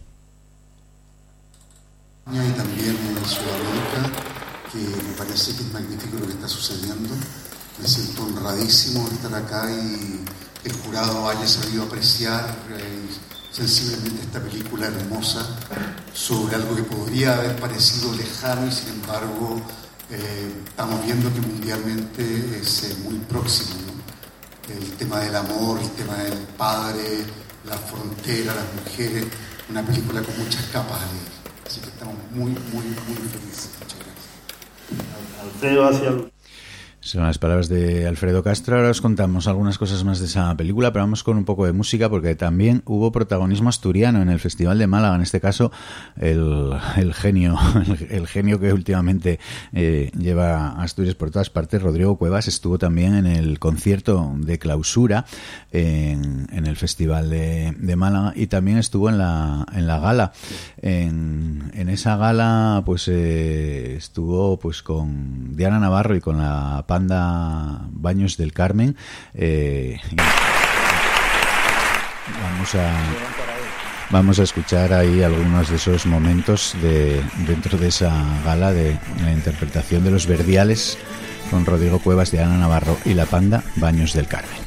Y también en Sudamérica, que me parece que es magnífico lo que está sucediendo. Me siento honradísimo de estar acá y el jurado haya sabido apreciar sensiblemente esta película hermosa sobre algo que podría haber parecido lejano y sin embargo estamos viendo que mundialmente es muy próximo, ¿no? El tema del amor, el tema del padre, la frontera, las mujeres, una película con muchas capas a leer. Así que estamos muy felices. Muchas gracias. Alfredo hacia... Son las palabras de Alfredo Castro. Ahora os contamos algunas cosas más de esa película, pero vamos con un poco de música porque también hubo protagonismo asturiano en el Festival de Málaga. En este caso, el genio que últimamente lleva a Asturias por todas partes, Rodrigo Cuevas, estuvo también en el concierto de clausura en el Festival de Málaga y también estuvo en la gala. En esa gala pues estuvo pues con Diana Navarro y con la Panda Baños del Carmen. Vamos a escuchar ahí algunos de esos momentos dentro de esa gala de la interpretación de Los Verdiales con Rodrigo Cuevas, Diana Navarro y la Panda Baños del Carmen.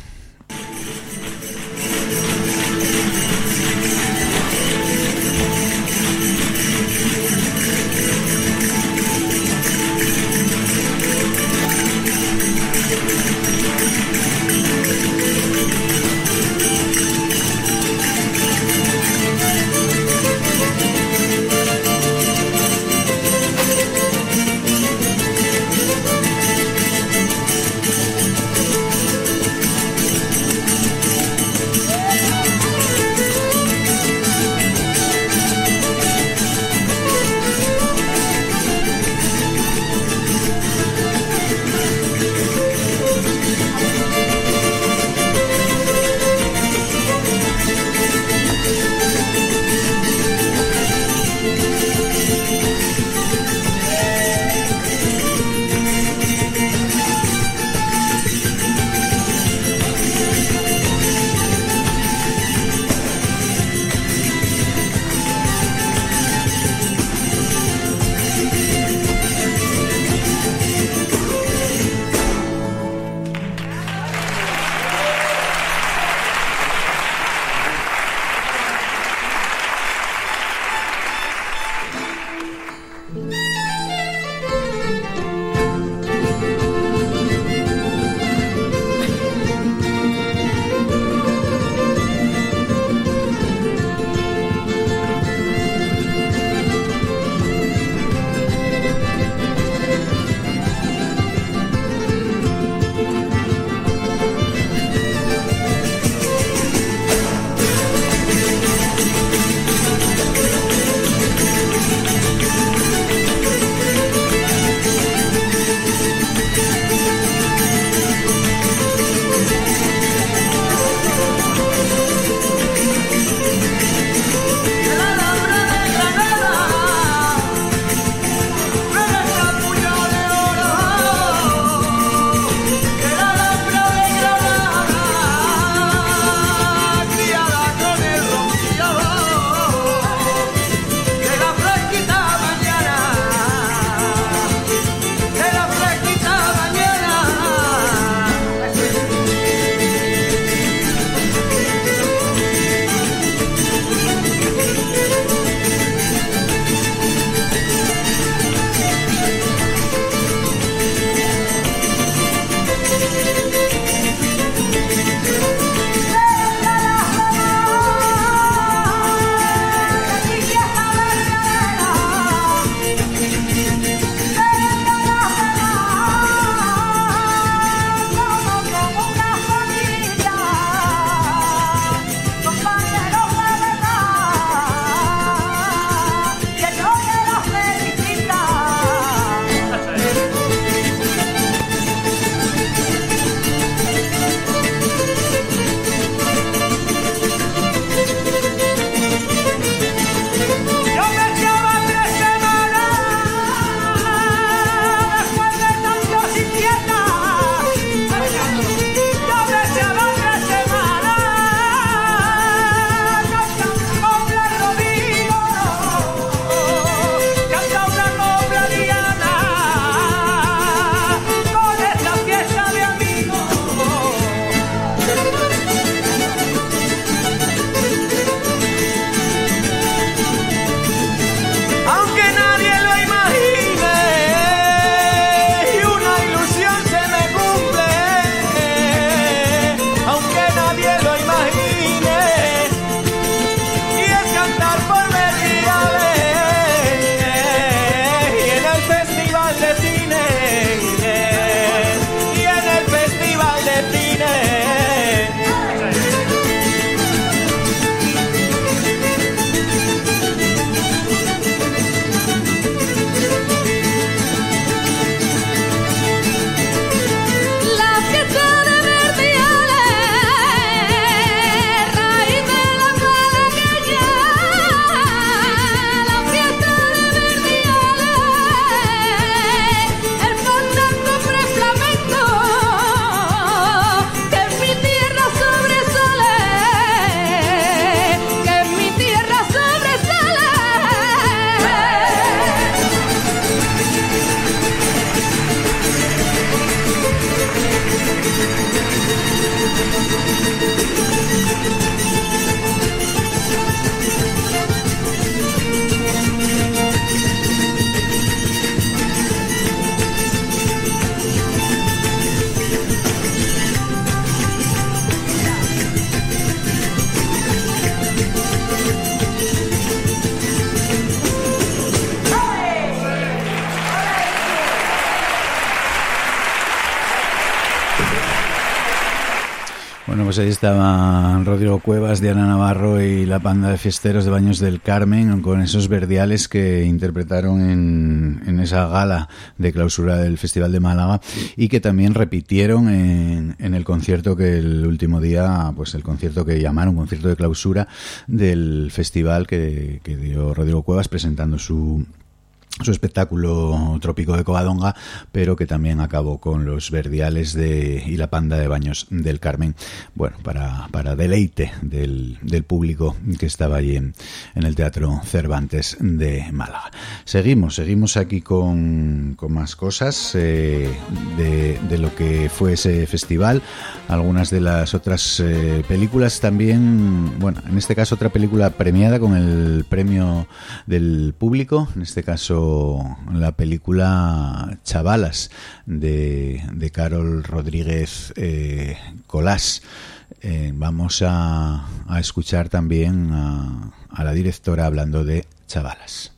pues ahí estaban Rodrigo Cuevas, Diana Navarro y la banda de fiesteros de Baños del Carmen con esos verdiales que interpretaron en esa gala de clausura del Festival de Málaga y que también repitieron en el concierto que el último día, pues el concierto que llamaron concierto de clausura del festival que dio Rodrigo Cuevas presentando su espectáculo Trópico de Covadonga, pero que también acabó con los verdiales y la panda de Baños del Carmen, bueno, para deleite del público que estaba allí en el Teatro Cervantes de Málaga. Seguimos aquí con más cosas de lo que fue ese festival, algunas de las otras películas también, bueno, en este caso otra película premiada con el premio del público, en este caso la película Chavalas de Carol Rodríguez Colás. Vamos a escuchar también a la directora hablando de Chavalas.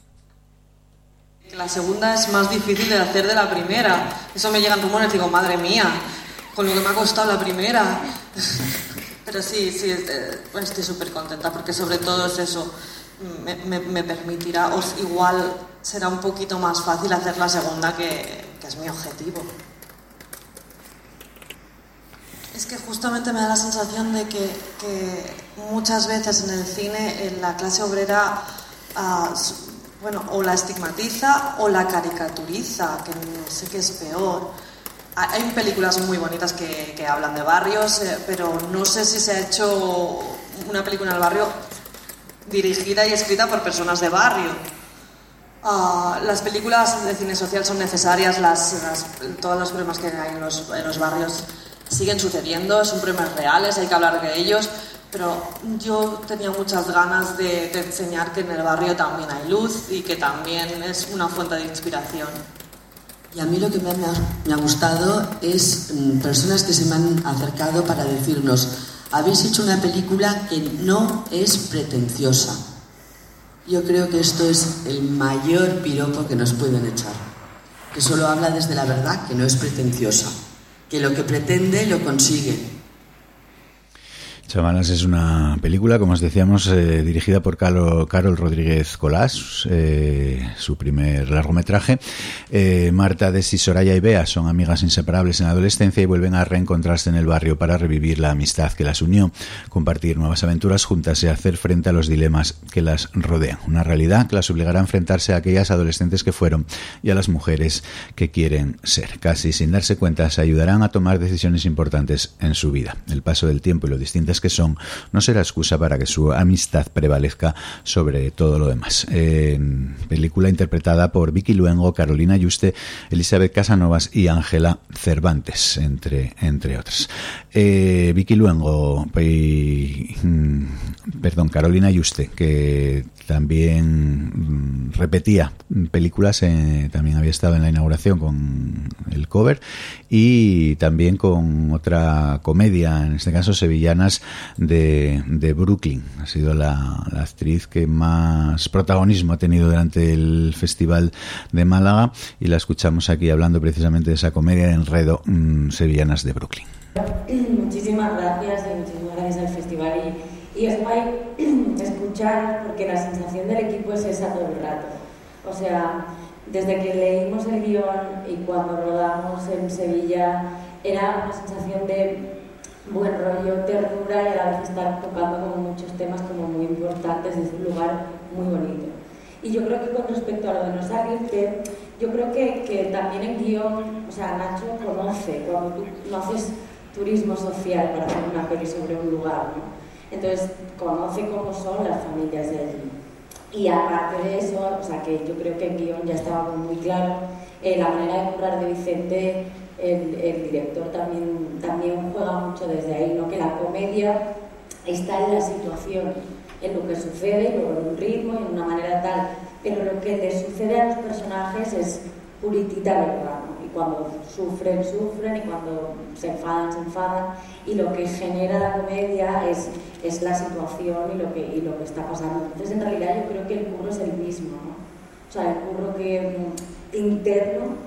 La segunda es más difícil de hacer de la primera. Eso me llegan rumores, digo, madre mía, con lo que me ha costado la primera. Pero sí, estoy súper contenta porque sobre todo es eso. Me permitirá, igual será un poquito más fácil hacer la segunda, que es mi objetivo. Es que justamente me da la sensación de que muchas veces en el cine la clase obrera o la estigmatiza o la caricaturiza, que no sé qué es peor. Hay películas muy bonitas que hablan de barrios, pero no sé si se ha hecho una película en el barrio dirigida y escrita por personas de barrio. Las películas de cine social son necesarias, todos los problemas que hay en los barrios siguen sucediendo, son problemas reales, hay que hablar de ellos, pero yo tenía muchas ganas de enseñar que en el barrio también hay luz y que también es una fuente de inspiración. Y a mí lo que me ha gustado es personas que se me han acercado para decirnos: habéis hecho una película que no es pretenciosa. Yo creo que esto es el mayor piropo que nos pueden echar. Que solo habla desde la verdad, que no es pretenciosa. Que lo que pretende lo consigue. Chavalas es una película, como os decíamos, dirigida por Carol Rodríguez Colás, su primer largometraje. Marta, Desi, Soraya y Bea son amigas inseparables en la adolescencia y vuelven a reencontrarse en el barrio para revivir la amistad que las unió, compartir nuevas aventuras juntas y hacer frente a los dilemas que las rodean. Una realidad que las obligará a enfrentarse a aquellas adolescentes que fueron y a las mujeres que quieren ser. Casi sin darse cuenta, se ayudarán a tomar decisiones importantes en su vida. El paso del tiempo y lo distintas que son no será excusa para que su amistad prevalezca sobre todo lo demás. Película interpretada por Vicky Luengo, Carolina Yuste, Elizabeth Casanovas y Ángela Cervantes, entre otras. Vicky Luengo, Carolina Yuste, que también repetía películas, también había estado en la inauguración con el cover y también con otra comedia, en este caso Sevillanas de Brooklyn. Ha sido la actriz que más protagonismo ha tenido durante el Festival de Málaga y la escuchamos aquí hablando precisamente de esa comedia de enredo, Sevillanas de Brooklyn. Muchísimas gracias y muchísimas gracias al festival y es guay escuchar, porque la sensación del equipo es esa todo el rato. O sea, desde que leímos el guión y cuando rodamos en Sevilla era una sensación de buen rollo, ternura y a la vez estar tocando como muchos temas como muy importantes desde un lugar muy bonito. Y yo creo que con respecto a lo de no salirte, yo creo que también el guión, o sea, Nacho conoce, cuando tú no haces turismo social para hacer una peli sobre un lugar, ¿no? Entonces conoce cómo son las familias de allí. Y aparte de eso, o sea, que yo creo que el guión ya estaba muy claro, la manera de currar de Vicente, el director también juega mucho desde ahí, ¿no? Que la comedia está en la situación, en lo que sucede, luego en un ritmo y en una manera tal, pero lo que le sucede a los personajes es puritita verdad, ¿no? Y cuando sufren, y cuando se enfadan, y lo que genera la comedia es la situación y lo que está pasando. Entonces, en realidad, yo creo que el curro es el mismo, ¿no? O sea, el curro interno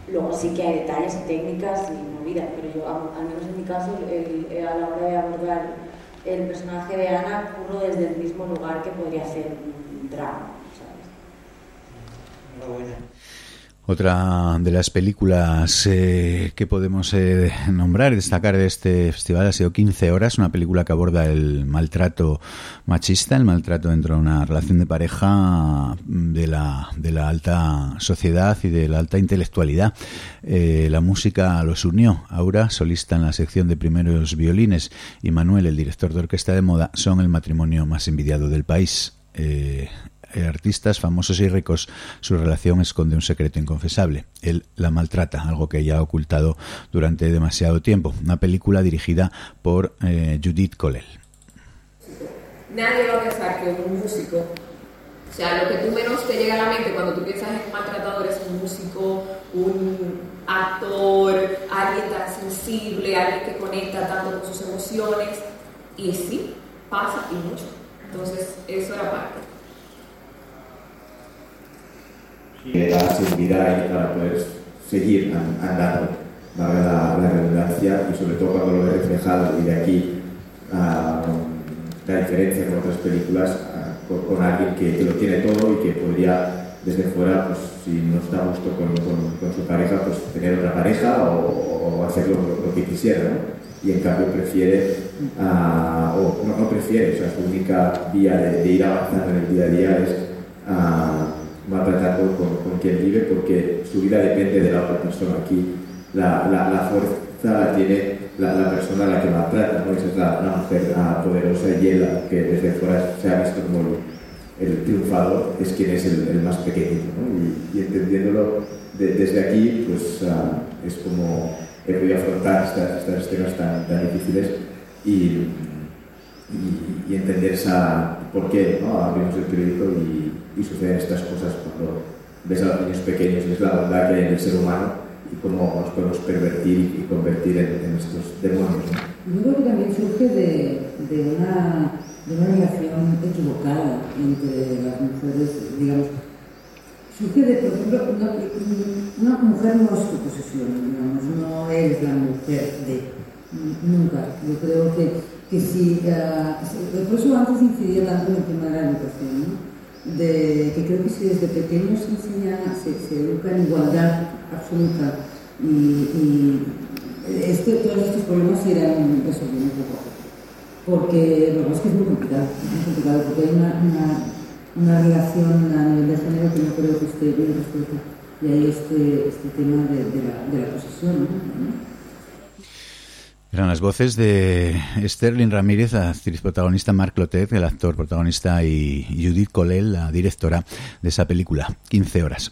Luego sí que hay detalles y técnicas y movidas, pero yo, al menos en mi caso, a la hora de abordar el personaje de Ana, curro desde el mismo lugar que podría ser un drama, ¿sabes? Enhorabuena. Otra de las películas que podemos nombrar y destacar de este festival ha sido 15 horas, una película que aborda el maltrato machista, el maltrato dentro de una relación de pareja de la alta sociedad y de la alta intelectualidad. La música los unió. Aura, solista en la sección de primeros violines, y Manuel, el director de orquesta de moda, son el matrimonio más envidiado del país. Artistas famosos y ricos, su relación esconde un secreto inconfesable. Él la maltrata, algo que ella ha ocultado durante demasiado tiempo. Una película dirigida por Judith Colell. Nadie va a pensar que un músico, o sea, lo que tú menos te llega a la mente cuando tú piensas en un maltratador es un músico, un actor, alguien tan sensible, alguien que conecta tanto con sus emociones, y sí, pasa y mucho. Entonces, eso era parte. Le da seguridad para poder seguir andando, valga la redundancia, y sobre todo cuando lo ve reflejado, y de aquí la diferencia con otras películas, con alguien que lo tiene todo y que podría desde fuera, pues si no está a gusto con su pareja, pues tener otra pareja o hacer lo que quisiera, ¿no? Y en cambio prefiere, o no prefiere, o sea, su única vía de ir avanzando en el día a día es maltratando con quien vive, porque su vida depende de la otra persona. Aquí la fuerza la tiene la persona a la que maltrata, ¿no? Esa es la mujer poderosa, y él, que desde fuera se ha visto como el triunfador, es quien es el más pequeñito, ¿no? Y entendiéndolo desde aquí, pues es como he podido afrontar estas escenas tan difíciles y entender por qué, ¿no? Abrimos el periódico y suceden estas cosas cuando ves a los niños pequeños, ves la bondad que hay en el ser humano y cómo nos podemos pervertir y convertir en estos demonios, ¿no? Yo creo que también surge de una relación equivocada entre las mujeres, digamos. Surge de, por ejemplo, una mujer no es tu posesión, digamos, no eres la mujer de, nunca. Yo creo que sí, por eso antes incidía tanto en el tema de la educación, ¿no? Que creo que si desde pequeños se enseña, se educa en igualdad absoluta y todos estos problemas se irán resolviendo poco a poco. Porque es que es muy complicado porque hay una relación a nivel de género que no creo que esté bien resuelta. Y hay este tema de la posesión, ¿no? Eran las voces de Sterling Ramírez, la actriz protagonista, Marc Clotet, el actor protagonista, y Judith Colell, la directora de esa película, 15 horas.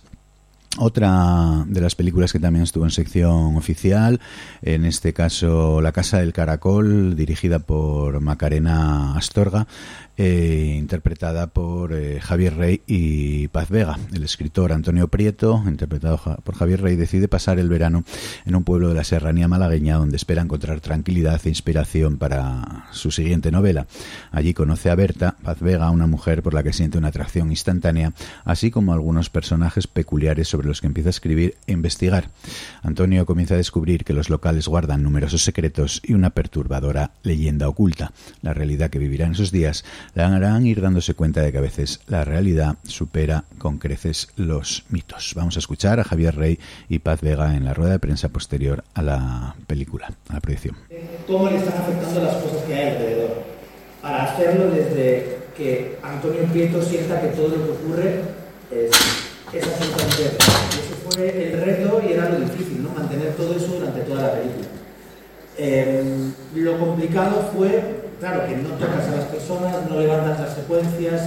Otra de las películas que también estuvo en sección oficial, en este caso La Casa del Caracol, dirigida por Macarena Astorga, interpretada por Javier Rey y Paz Vega. El escritor Antonio Prieto, interpretado por Javier Rey, decide pasar el verano en un pueblo de la serranía malagueña donde espera encontrar tranquilidad e inspiración para su siguiente novela. Allí conoce a Berta, Paz Vega, una mujer por la que siente una atracción instantánea, así como algunos personajes peculiares sobre los que empieza a escribir e investigar. Antonio comienza a descubrir que los locales guardan numerosos secretos y una perturbadora leyenda oculta. La realidad que vivirá en esos días la harán ir dándose cuenta de que a veces la realidad supera con creces los mitos. Vamos a escuchar a Javier Rey y Paz Vega en la rueda de prensa posterior a la película, a la proyección. ¿Cómo le están afectando las cosas que hay alrededor? Para hacerlo desde que Antonio Prieto sienta que todo lo que ocurre es absolutamente cierto. Y ese fue el reto y era lo difícil, ¿no? Mantener todo eso durante toda la película. Lo complicado fue, claro, que no tocas a las personas, no levantas las secuencias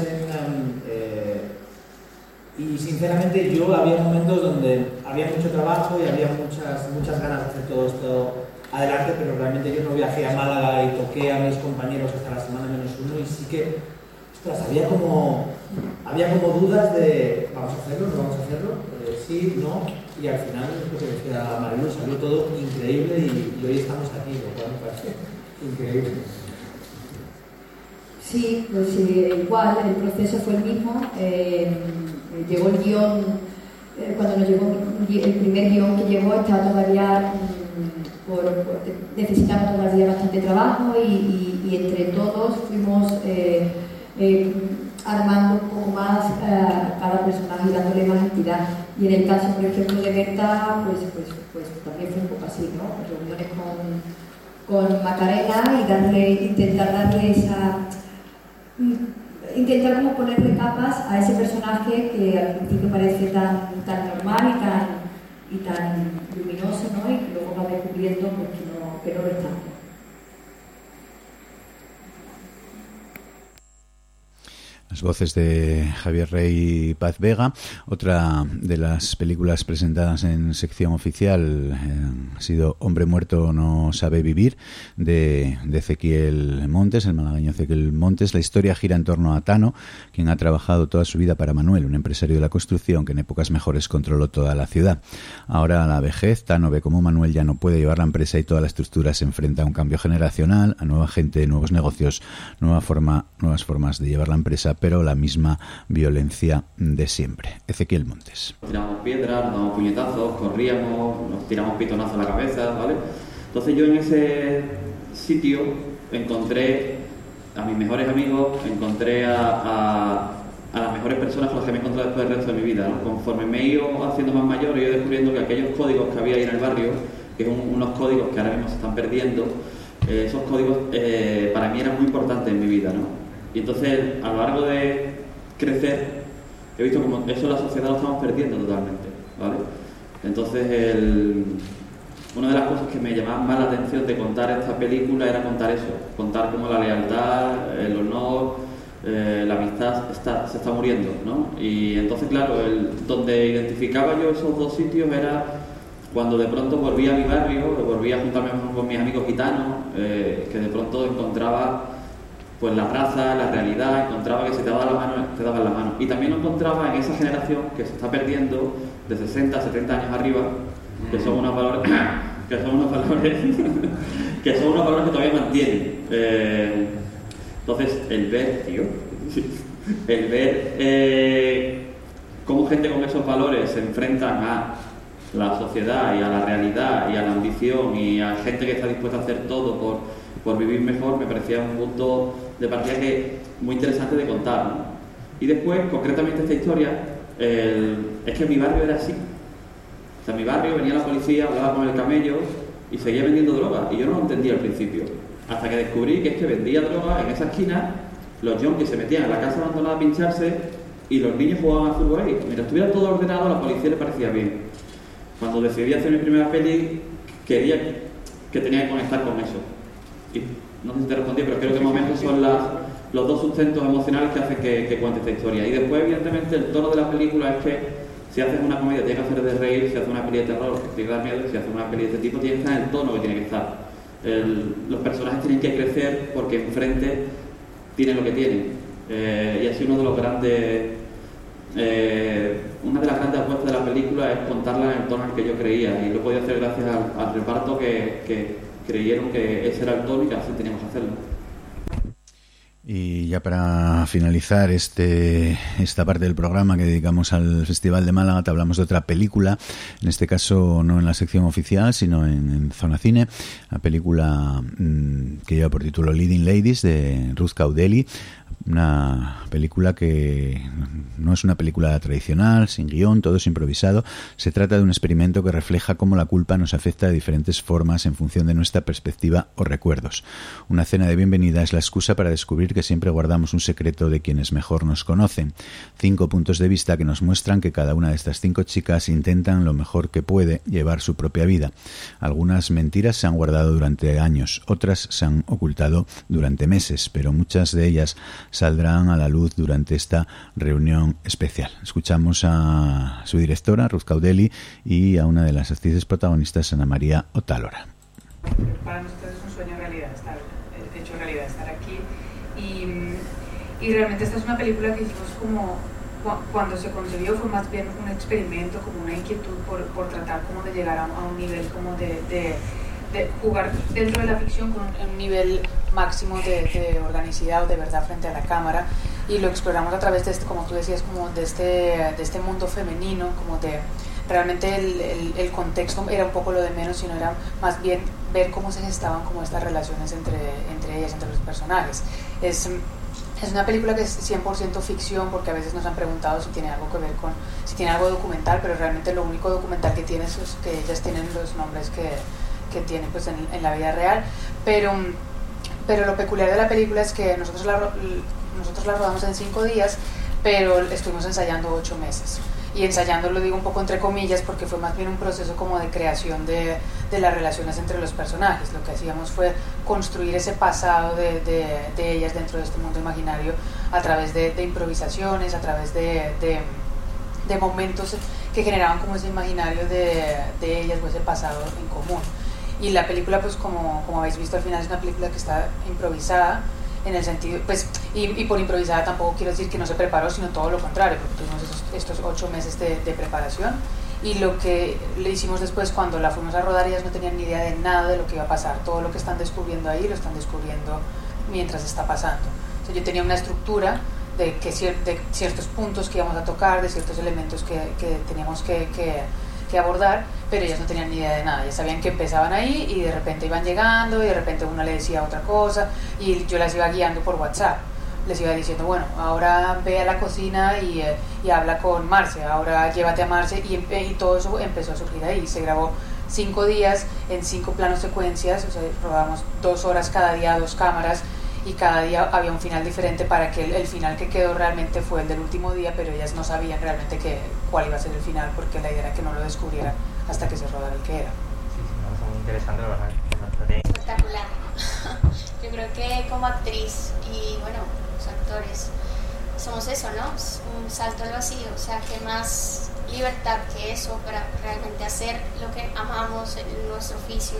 y sinceramente yo había momentos donde había mucho trabajo y había muchas ganas de hacer todo esto adelante, pero realmente yo no viajé a Málaga y toqué a mis compañeros hasta la semana -1 y sí que había como dudas de ¿vamos a hacerlo? ¿No vamos a hacerlo? Sí, no, y al final lo que decía Marilu, salió todo increíble y hoy estamos aquí, lo cual me parece increíble. Sí, pues igual, el proceso fue el mismo. Llegó el guión cuando nos llegó el primer guión que llegó, estaba todavía necesitaba todavía bastante trabajo y entre todos fuimos armando un poco más cada personaje y dándole más entidad. Y en el caso, por ejemplo, de Berta, pues también fue un poco así, ¿no? Reuniones con Macarena y intentar darle esa... intentar como ponerle capas a ese personaje que al principio parece tan normal y tan luminoso, ¿no? Y que luego va descubriendo pues, que no lo es tanto. Las voces de Javier Rey y Paz Vega. Otra de las películas presentadas en sección oficial ha sido Hombre muerto no sabe vivir, de Ezequiel Montes, el malagueño Ezequiel Montes. La historia gira en torno a Tano, quien ha trabajado toda su vida para Manuel, un empresario de la construcción que en épocas mejores controló toda la ciudad. Ahora, a la vejez, Tano ve cómo Manuel ya no puede llevar la empresa y toda la estructura se enfrenta a un cambio generacional, a nueva gente, nuevos negocios, nuevas formas de llevar la empresa, pero la misma violencia de siempre. Ezequiel Montes. Tiramos piedras, nos damos puñetazos, corríamos, nos tiramos pitonazos a la cabeza, ¿vale? Entonces yo en ese sitio encontré a mis mejores amigos, encontré a las mejores personas con las que me he encontrado después del resto de mi vida, ¿no? Conforme me he ido haciendo más mayor, he ido descubriendo que aquellos códigos que había ahí en el barrio, que son unos códigos que ahora mismo se están perdiendo, esos códigos para mí eran muy importantes en mi vida, ¿no? Y entonces, a lo largo de crecer, he visto como eso en la sociedad lo estamos perdiendo totalmente, ¿vale? Entonces, una de las cosas que me llamaba más la atención de contar esta película era contar eso, contar cómo la lealtad, el honor, la amistad se está muriendo, ¿no? Y entonces, claro, donde identificaba yo esos dos sitios era cuando de pronto volví a mi barrio, volví a juntarme con mis amigos gitanos, que de pronto encontraba pues la raza, la realidad, encontraba que si te daban la mano. Y también lo encontraba en esa generación que se está perdiendo de 60, 70 años arriba, que son unos valores que todavía mantienen. Entonces, el ver cómo gente con esos valores se enfrentan a la sociedad y a la realidad y a la ambición y a gente que está dispuesta a hacer todo por vivir mejor, me parecía un punto de partida muy interesante de contar, ¿no? Y después, concretamente esta historia, es que mi barrio era así. O sea, en mi barrio venía la policía, hablaba con el camello y seguía vendiendo droga, y yo no lo entendía al principio, hasta que descubrí que es que vendía droga en esa esquina, los yonkis se metían en la casa abandonada a pincharse y los niños jugaban al fútbol ahí. Mientras estuviera todo ordenado, a la policía le parecía bien. Cuando decidí hacer mi primera peli, quería que tenía que conectar con eso. Y no sé si te respondí, pero creo que de momento son los dos sustentos emocionales que hacen que cuente esta historia. Y después, evidentemente, el tono de la película es que si haces una comedia tiene que hacer de reír, si haces una peli de terror tiene que dar miedo, si haces una peli de este tipo tiene que estar en el tono que tiene que estar. Los personajes tienen que crecer porque enfrente tienen lo que tienen. Y así una de las grandes apuestas de la película es contarla en el tono en el que yo creía, y lo podía hacer gracias al reparto que creyeron que ese era el tono y que así teníamos que hacerlo. Y ya para finalizar esta parte del programa que dedicamos al Festival de Málaga, te hablamos de otra película, en este caso no en la sección oficial, sino en Zona Cine, la película que lleva por título Leading Ladies, de Ruth Caudeli. Una película que no es una película tradicional, sin guión, todo es improvisado. Se trata de un experimento que refleja cómo la culpa nos afecta de diferentes formas en función de nuestra perspectiva o recuerdos. Una cena de bienvenida es la excusa para descubrir que siempre guardamos un secreto de quienes mejor nos conocen. 5 puntos de vista que nos muestran que cada una de estas 5 chicas intentan lo mejor que puede llevar su propia vida. Algunas mentiras se han guardado durante años, otras se han ocultado durante meses, pero muchas de ellas saldrán a la luz durante esta reunión especial. Escuchamos a su directora, Ruth Caudeli, y a una de las actrices protagonistas, Ana María Otálora. Para nosotros es un sueño hecho realidad estar aquí, y realmente esta es una película que hicimos como cuando se concebió fue más bien un experimento, como una inquietud por tratar como de llegar a un nivel como de jugar dentro de la ficción con un nivel máximo de organicidad o de verdad frente a la cámara. y lo exploramos a través de este, como tú decías, como de este mundo femenino, como de realmente el contexto era un poco lo de menos, sino era más bien ver cómo se gestaban como estas relaciones entre ellas, entre los personajes. Es una película que es 100% ficción, porque a veces nos han preguntado si tiene algo que ver con, si tiene algo documental, pero realmente lo único documental que tiene es que ellas tienen los nombres que tienen pues en la vida real, pero lo peculiar de la película es que nosotros la rodamos en 5 días, pero estuvimos ensayando 8 meses. Y ensayando lo digo un poco entre comillas porque fue más bien un proceso como de creación de las relaciones entre los personajes. Lo que hacíamos fue construir ese pasado de ellas dentro de este mundo imaginario a través de improvisaciones, a través de momentos que generaban como ese imaginario de ellas o ese pasado en común. Y la película, pues como habéis visto al final, es una película que está improvisada, en el sentido, pues, y por improvisada tampoco quiero decir que no se preparó, sino todo lo contrario, porque tuvimos estos 8 meses de preparación, y lo que le hicimos después cuando la fuimos a rodar, ellas no tenían ni idea de nada de lo que iba a pasar. Todo lo que están descubriendo ahí lo están descubriendo mientras está pasando. O sea, yo tenía una estructura de ciertos puntos que íbamos a tocar, de ciertos elementos que teníamos que abordar, pero ellas no tenían ni idea de nada. Ya sabían que empezaban ahí y de repente iban llegando y de repente uno le decía otra cosa y yo las iba guiando por WhatsApp. Les iba diciendo, bueno, ahora ve a la cocina y habla con Marce, ahora llévate a Marce, y todo eso empezó a surgir ahí. Se grabó 5 días en 5 planos secuencias, o sea, rodamos 2 horas cada día, 2 cámaras, y cada día había un final diferente para que el final que quedó realmente fue el del último día, pero ellas no sabían realmente cuál iba a ser el final, porque la idea era que no lo descubrieran hasta que se rodara el que era. Sí, me parece muy interesante, la verdad. Espectacular. Yo creo que como actriz y bueno, los actores somos eso, ¿no? Un salto al vacío, o sea, ¿qué más libertad que eso para realmente hacer lo que amamos en nuestro oficio?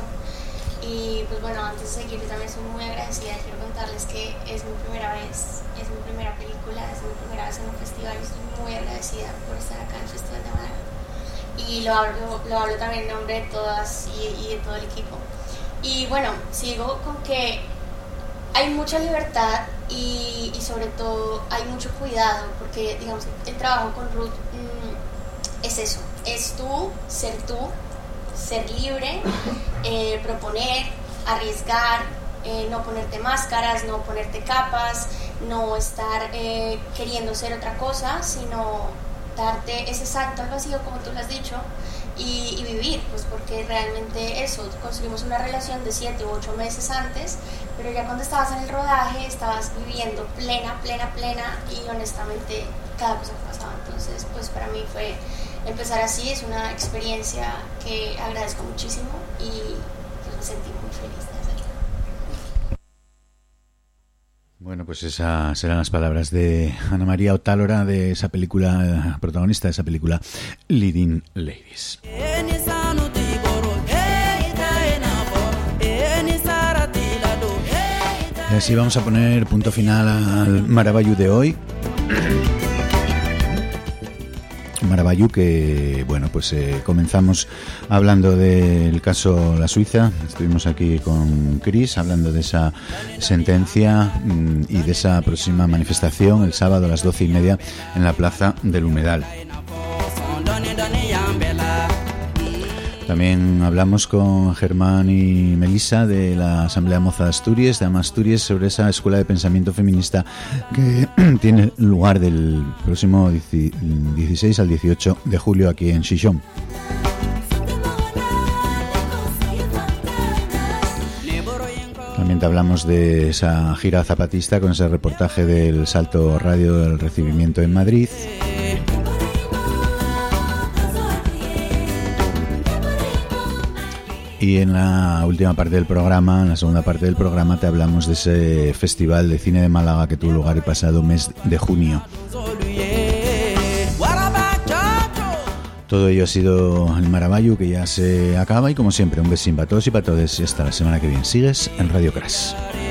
Y pues bueno, antes de seguir, también soy muy agradecida. Quiero contarles que es mi primera vez, es mi primera película, es mi primera vez en un festival. Estoy muy agradecida por estar acá en el Festival de Málaga. Y lo hablo también en nombre de todas y de todo el equipo. Y bueno, sigo con que hay mucha libertad y sobre todo hay mucho cuidado, porque digamos, el trabajo con Ruth es eso, es ser libre, proponer, arriesgar, no ponerte máscaras, no ponerte capas, no estar queriendo ser otra cosa, sino darte ese salto al vacío, como tú lo has dicho, y vivir, pues porque realmente eso, construimos una relación de 7 u 8 meses antes, pero ya cuando estabas en el rodaje estabas viviendo plena, y honestamente cada cosa que pasaba. Entonces, pues para mí fue empezar así, es una experiencia que agradezco muchísimo y pues me sentí muy feliz de hacerlo. Bueno, pues esas serán las palabras de Ana María Otálora, de esa película, protagonista de esa película Leading Ladies. Y así vamos a poner punto final al Maravallu de hoy. Maravallu que, bueno, pues comenzamos hablando del caso La Suiza. Estuvimos aquí con Chris hablando de esa sentencia y de esa próxima manifestación el sábado a las 12:30 en la Plaza del Humedal. También hablamos con Germán y Melissa de la Asamblea Moza de Asturias, de AMA Asturias, sobre esa escuela de pensamiento feminista que tiene lugar del próximo 16 al 18 de julio aquí en Xixón. También te hablamos de esa gira zapatista con ese reportaje del Salto Radio del Recibimiento en Madrid. Y en la última parte del programa, en la segunda parte del programa, te hablamos de ese Festival de Cine de Málaga que tuvo lugar el pasado mes de junio. Todo ello ha sido el Maravallu, que ya se acaba, y como siempre, un besín para todos y para todas, y hasta la semana que viene. Sigues en Radio Crash.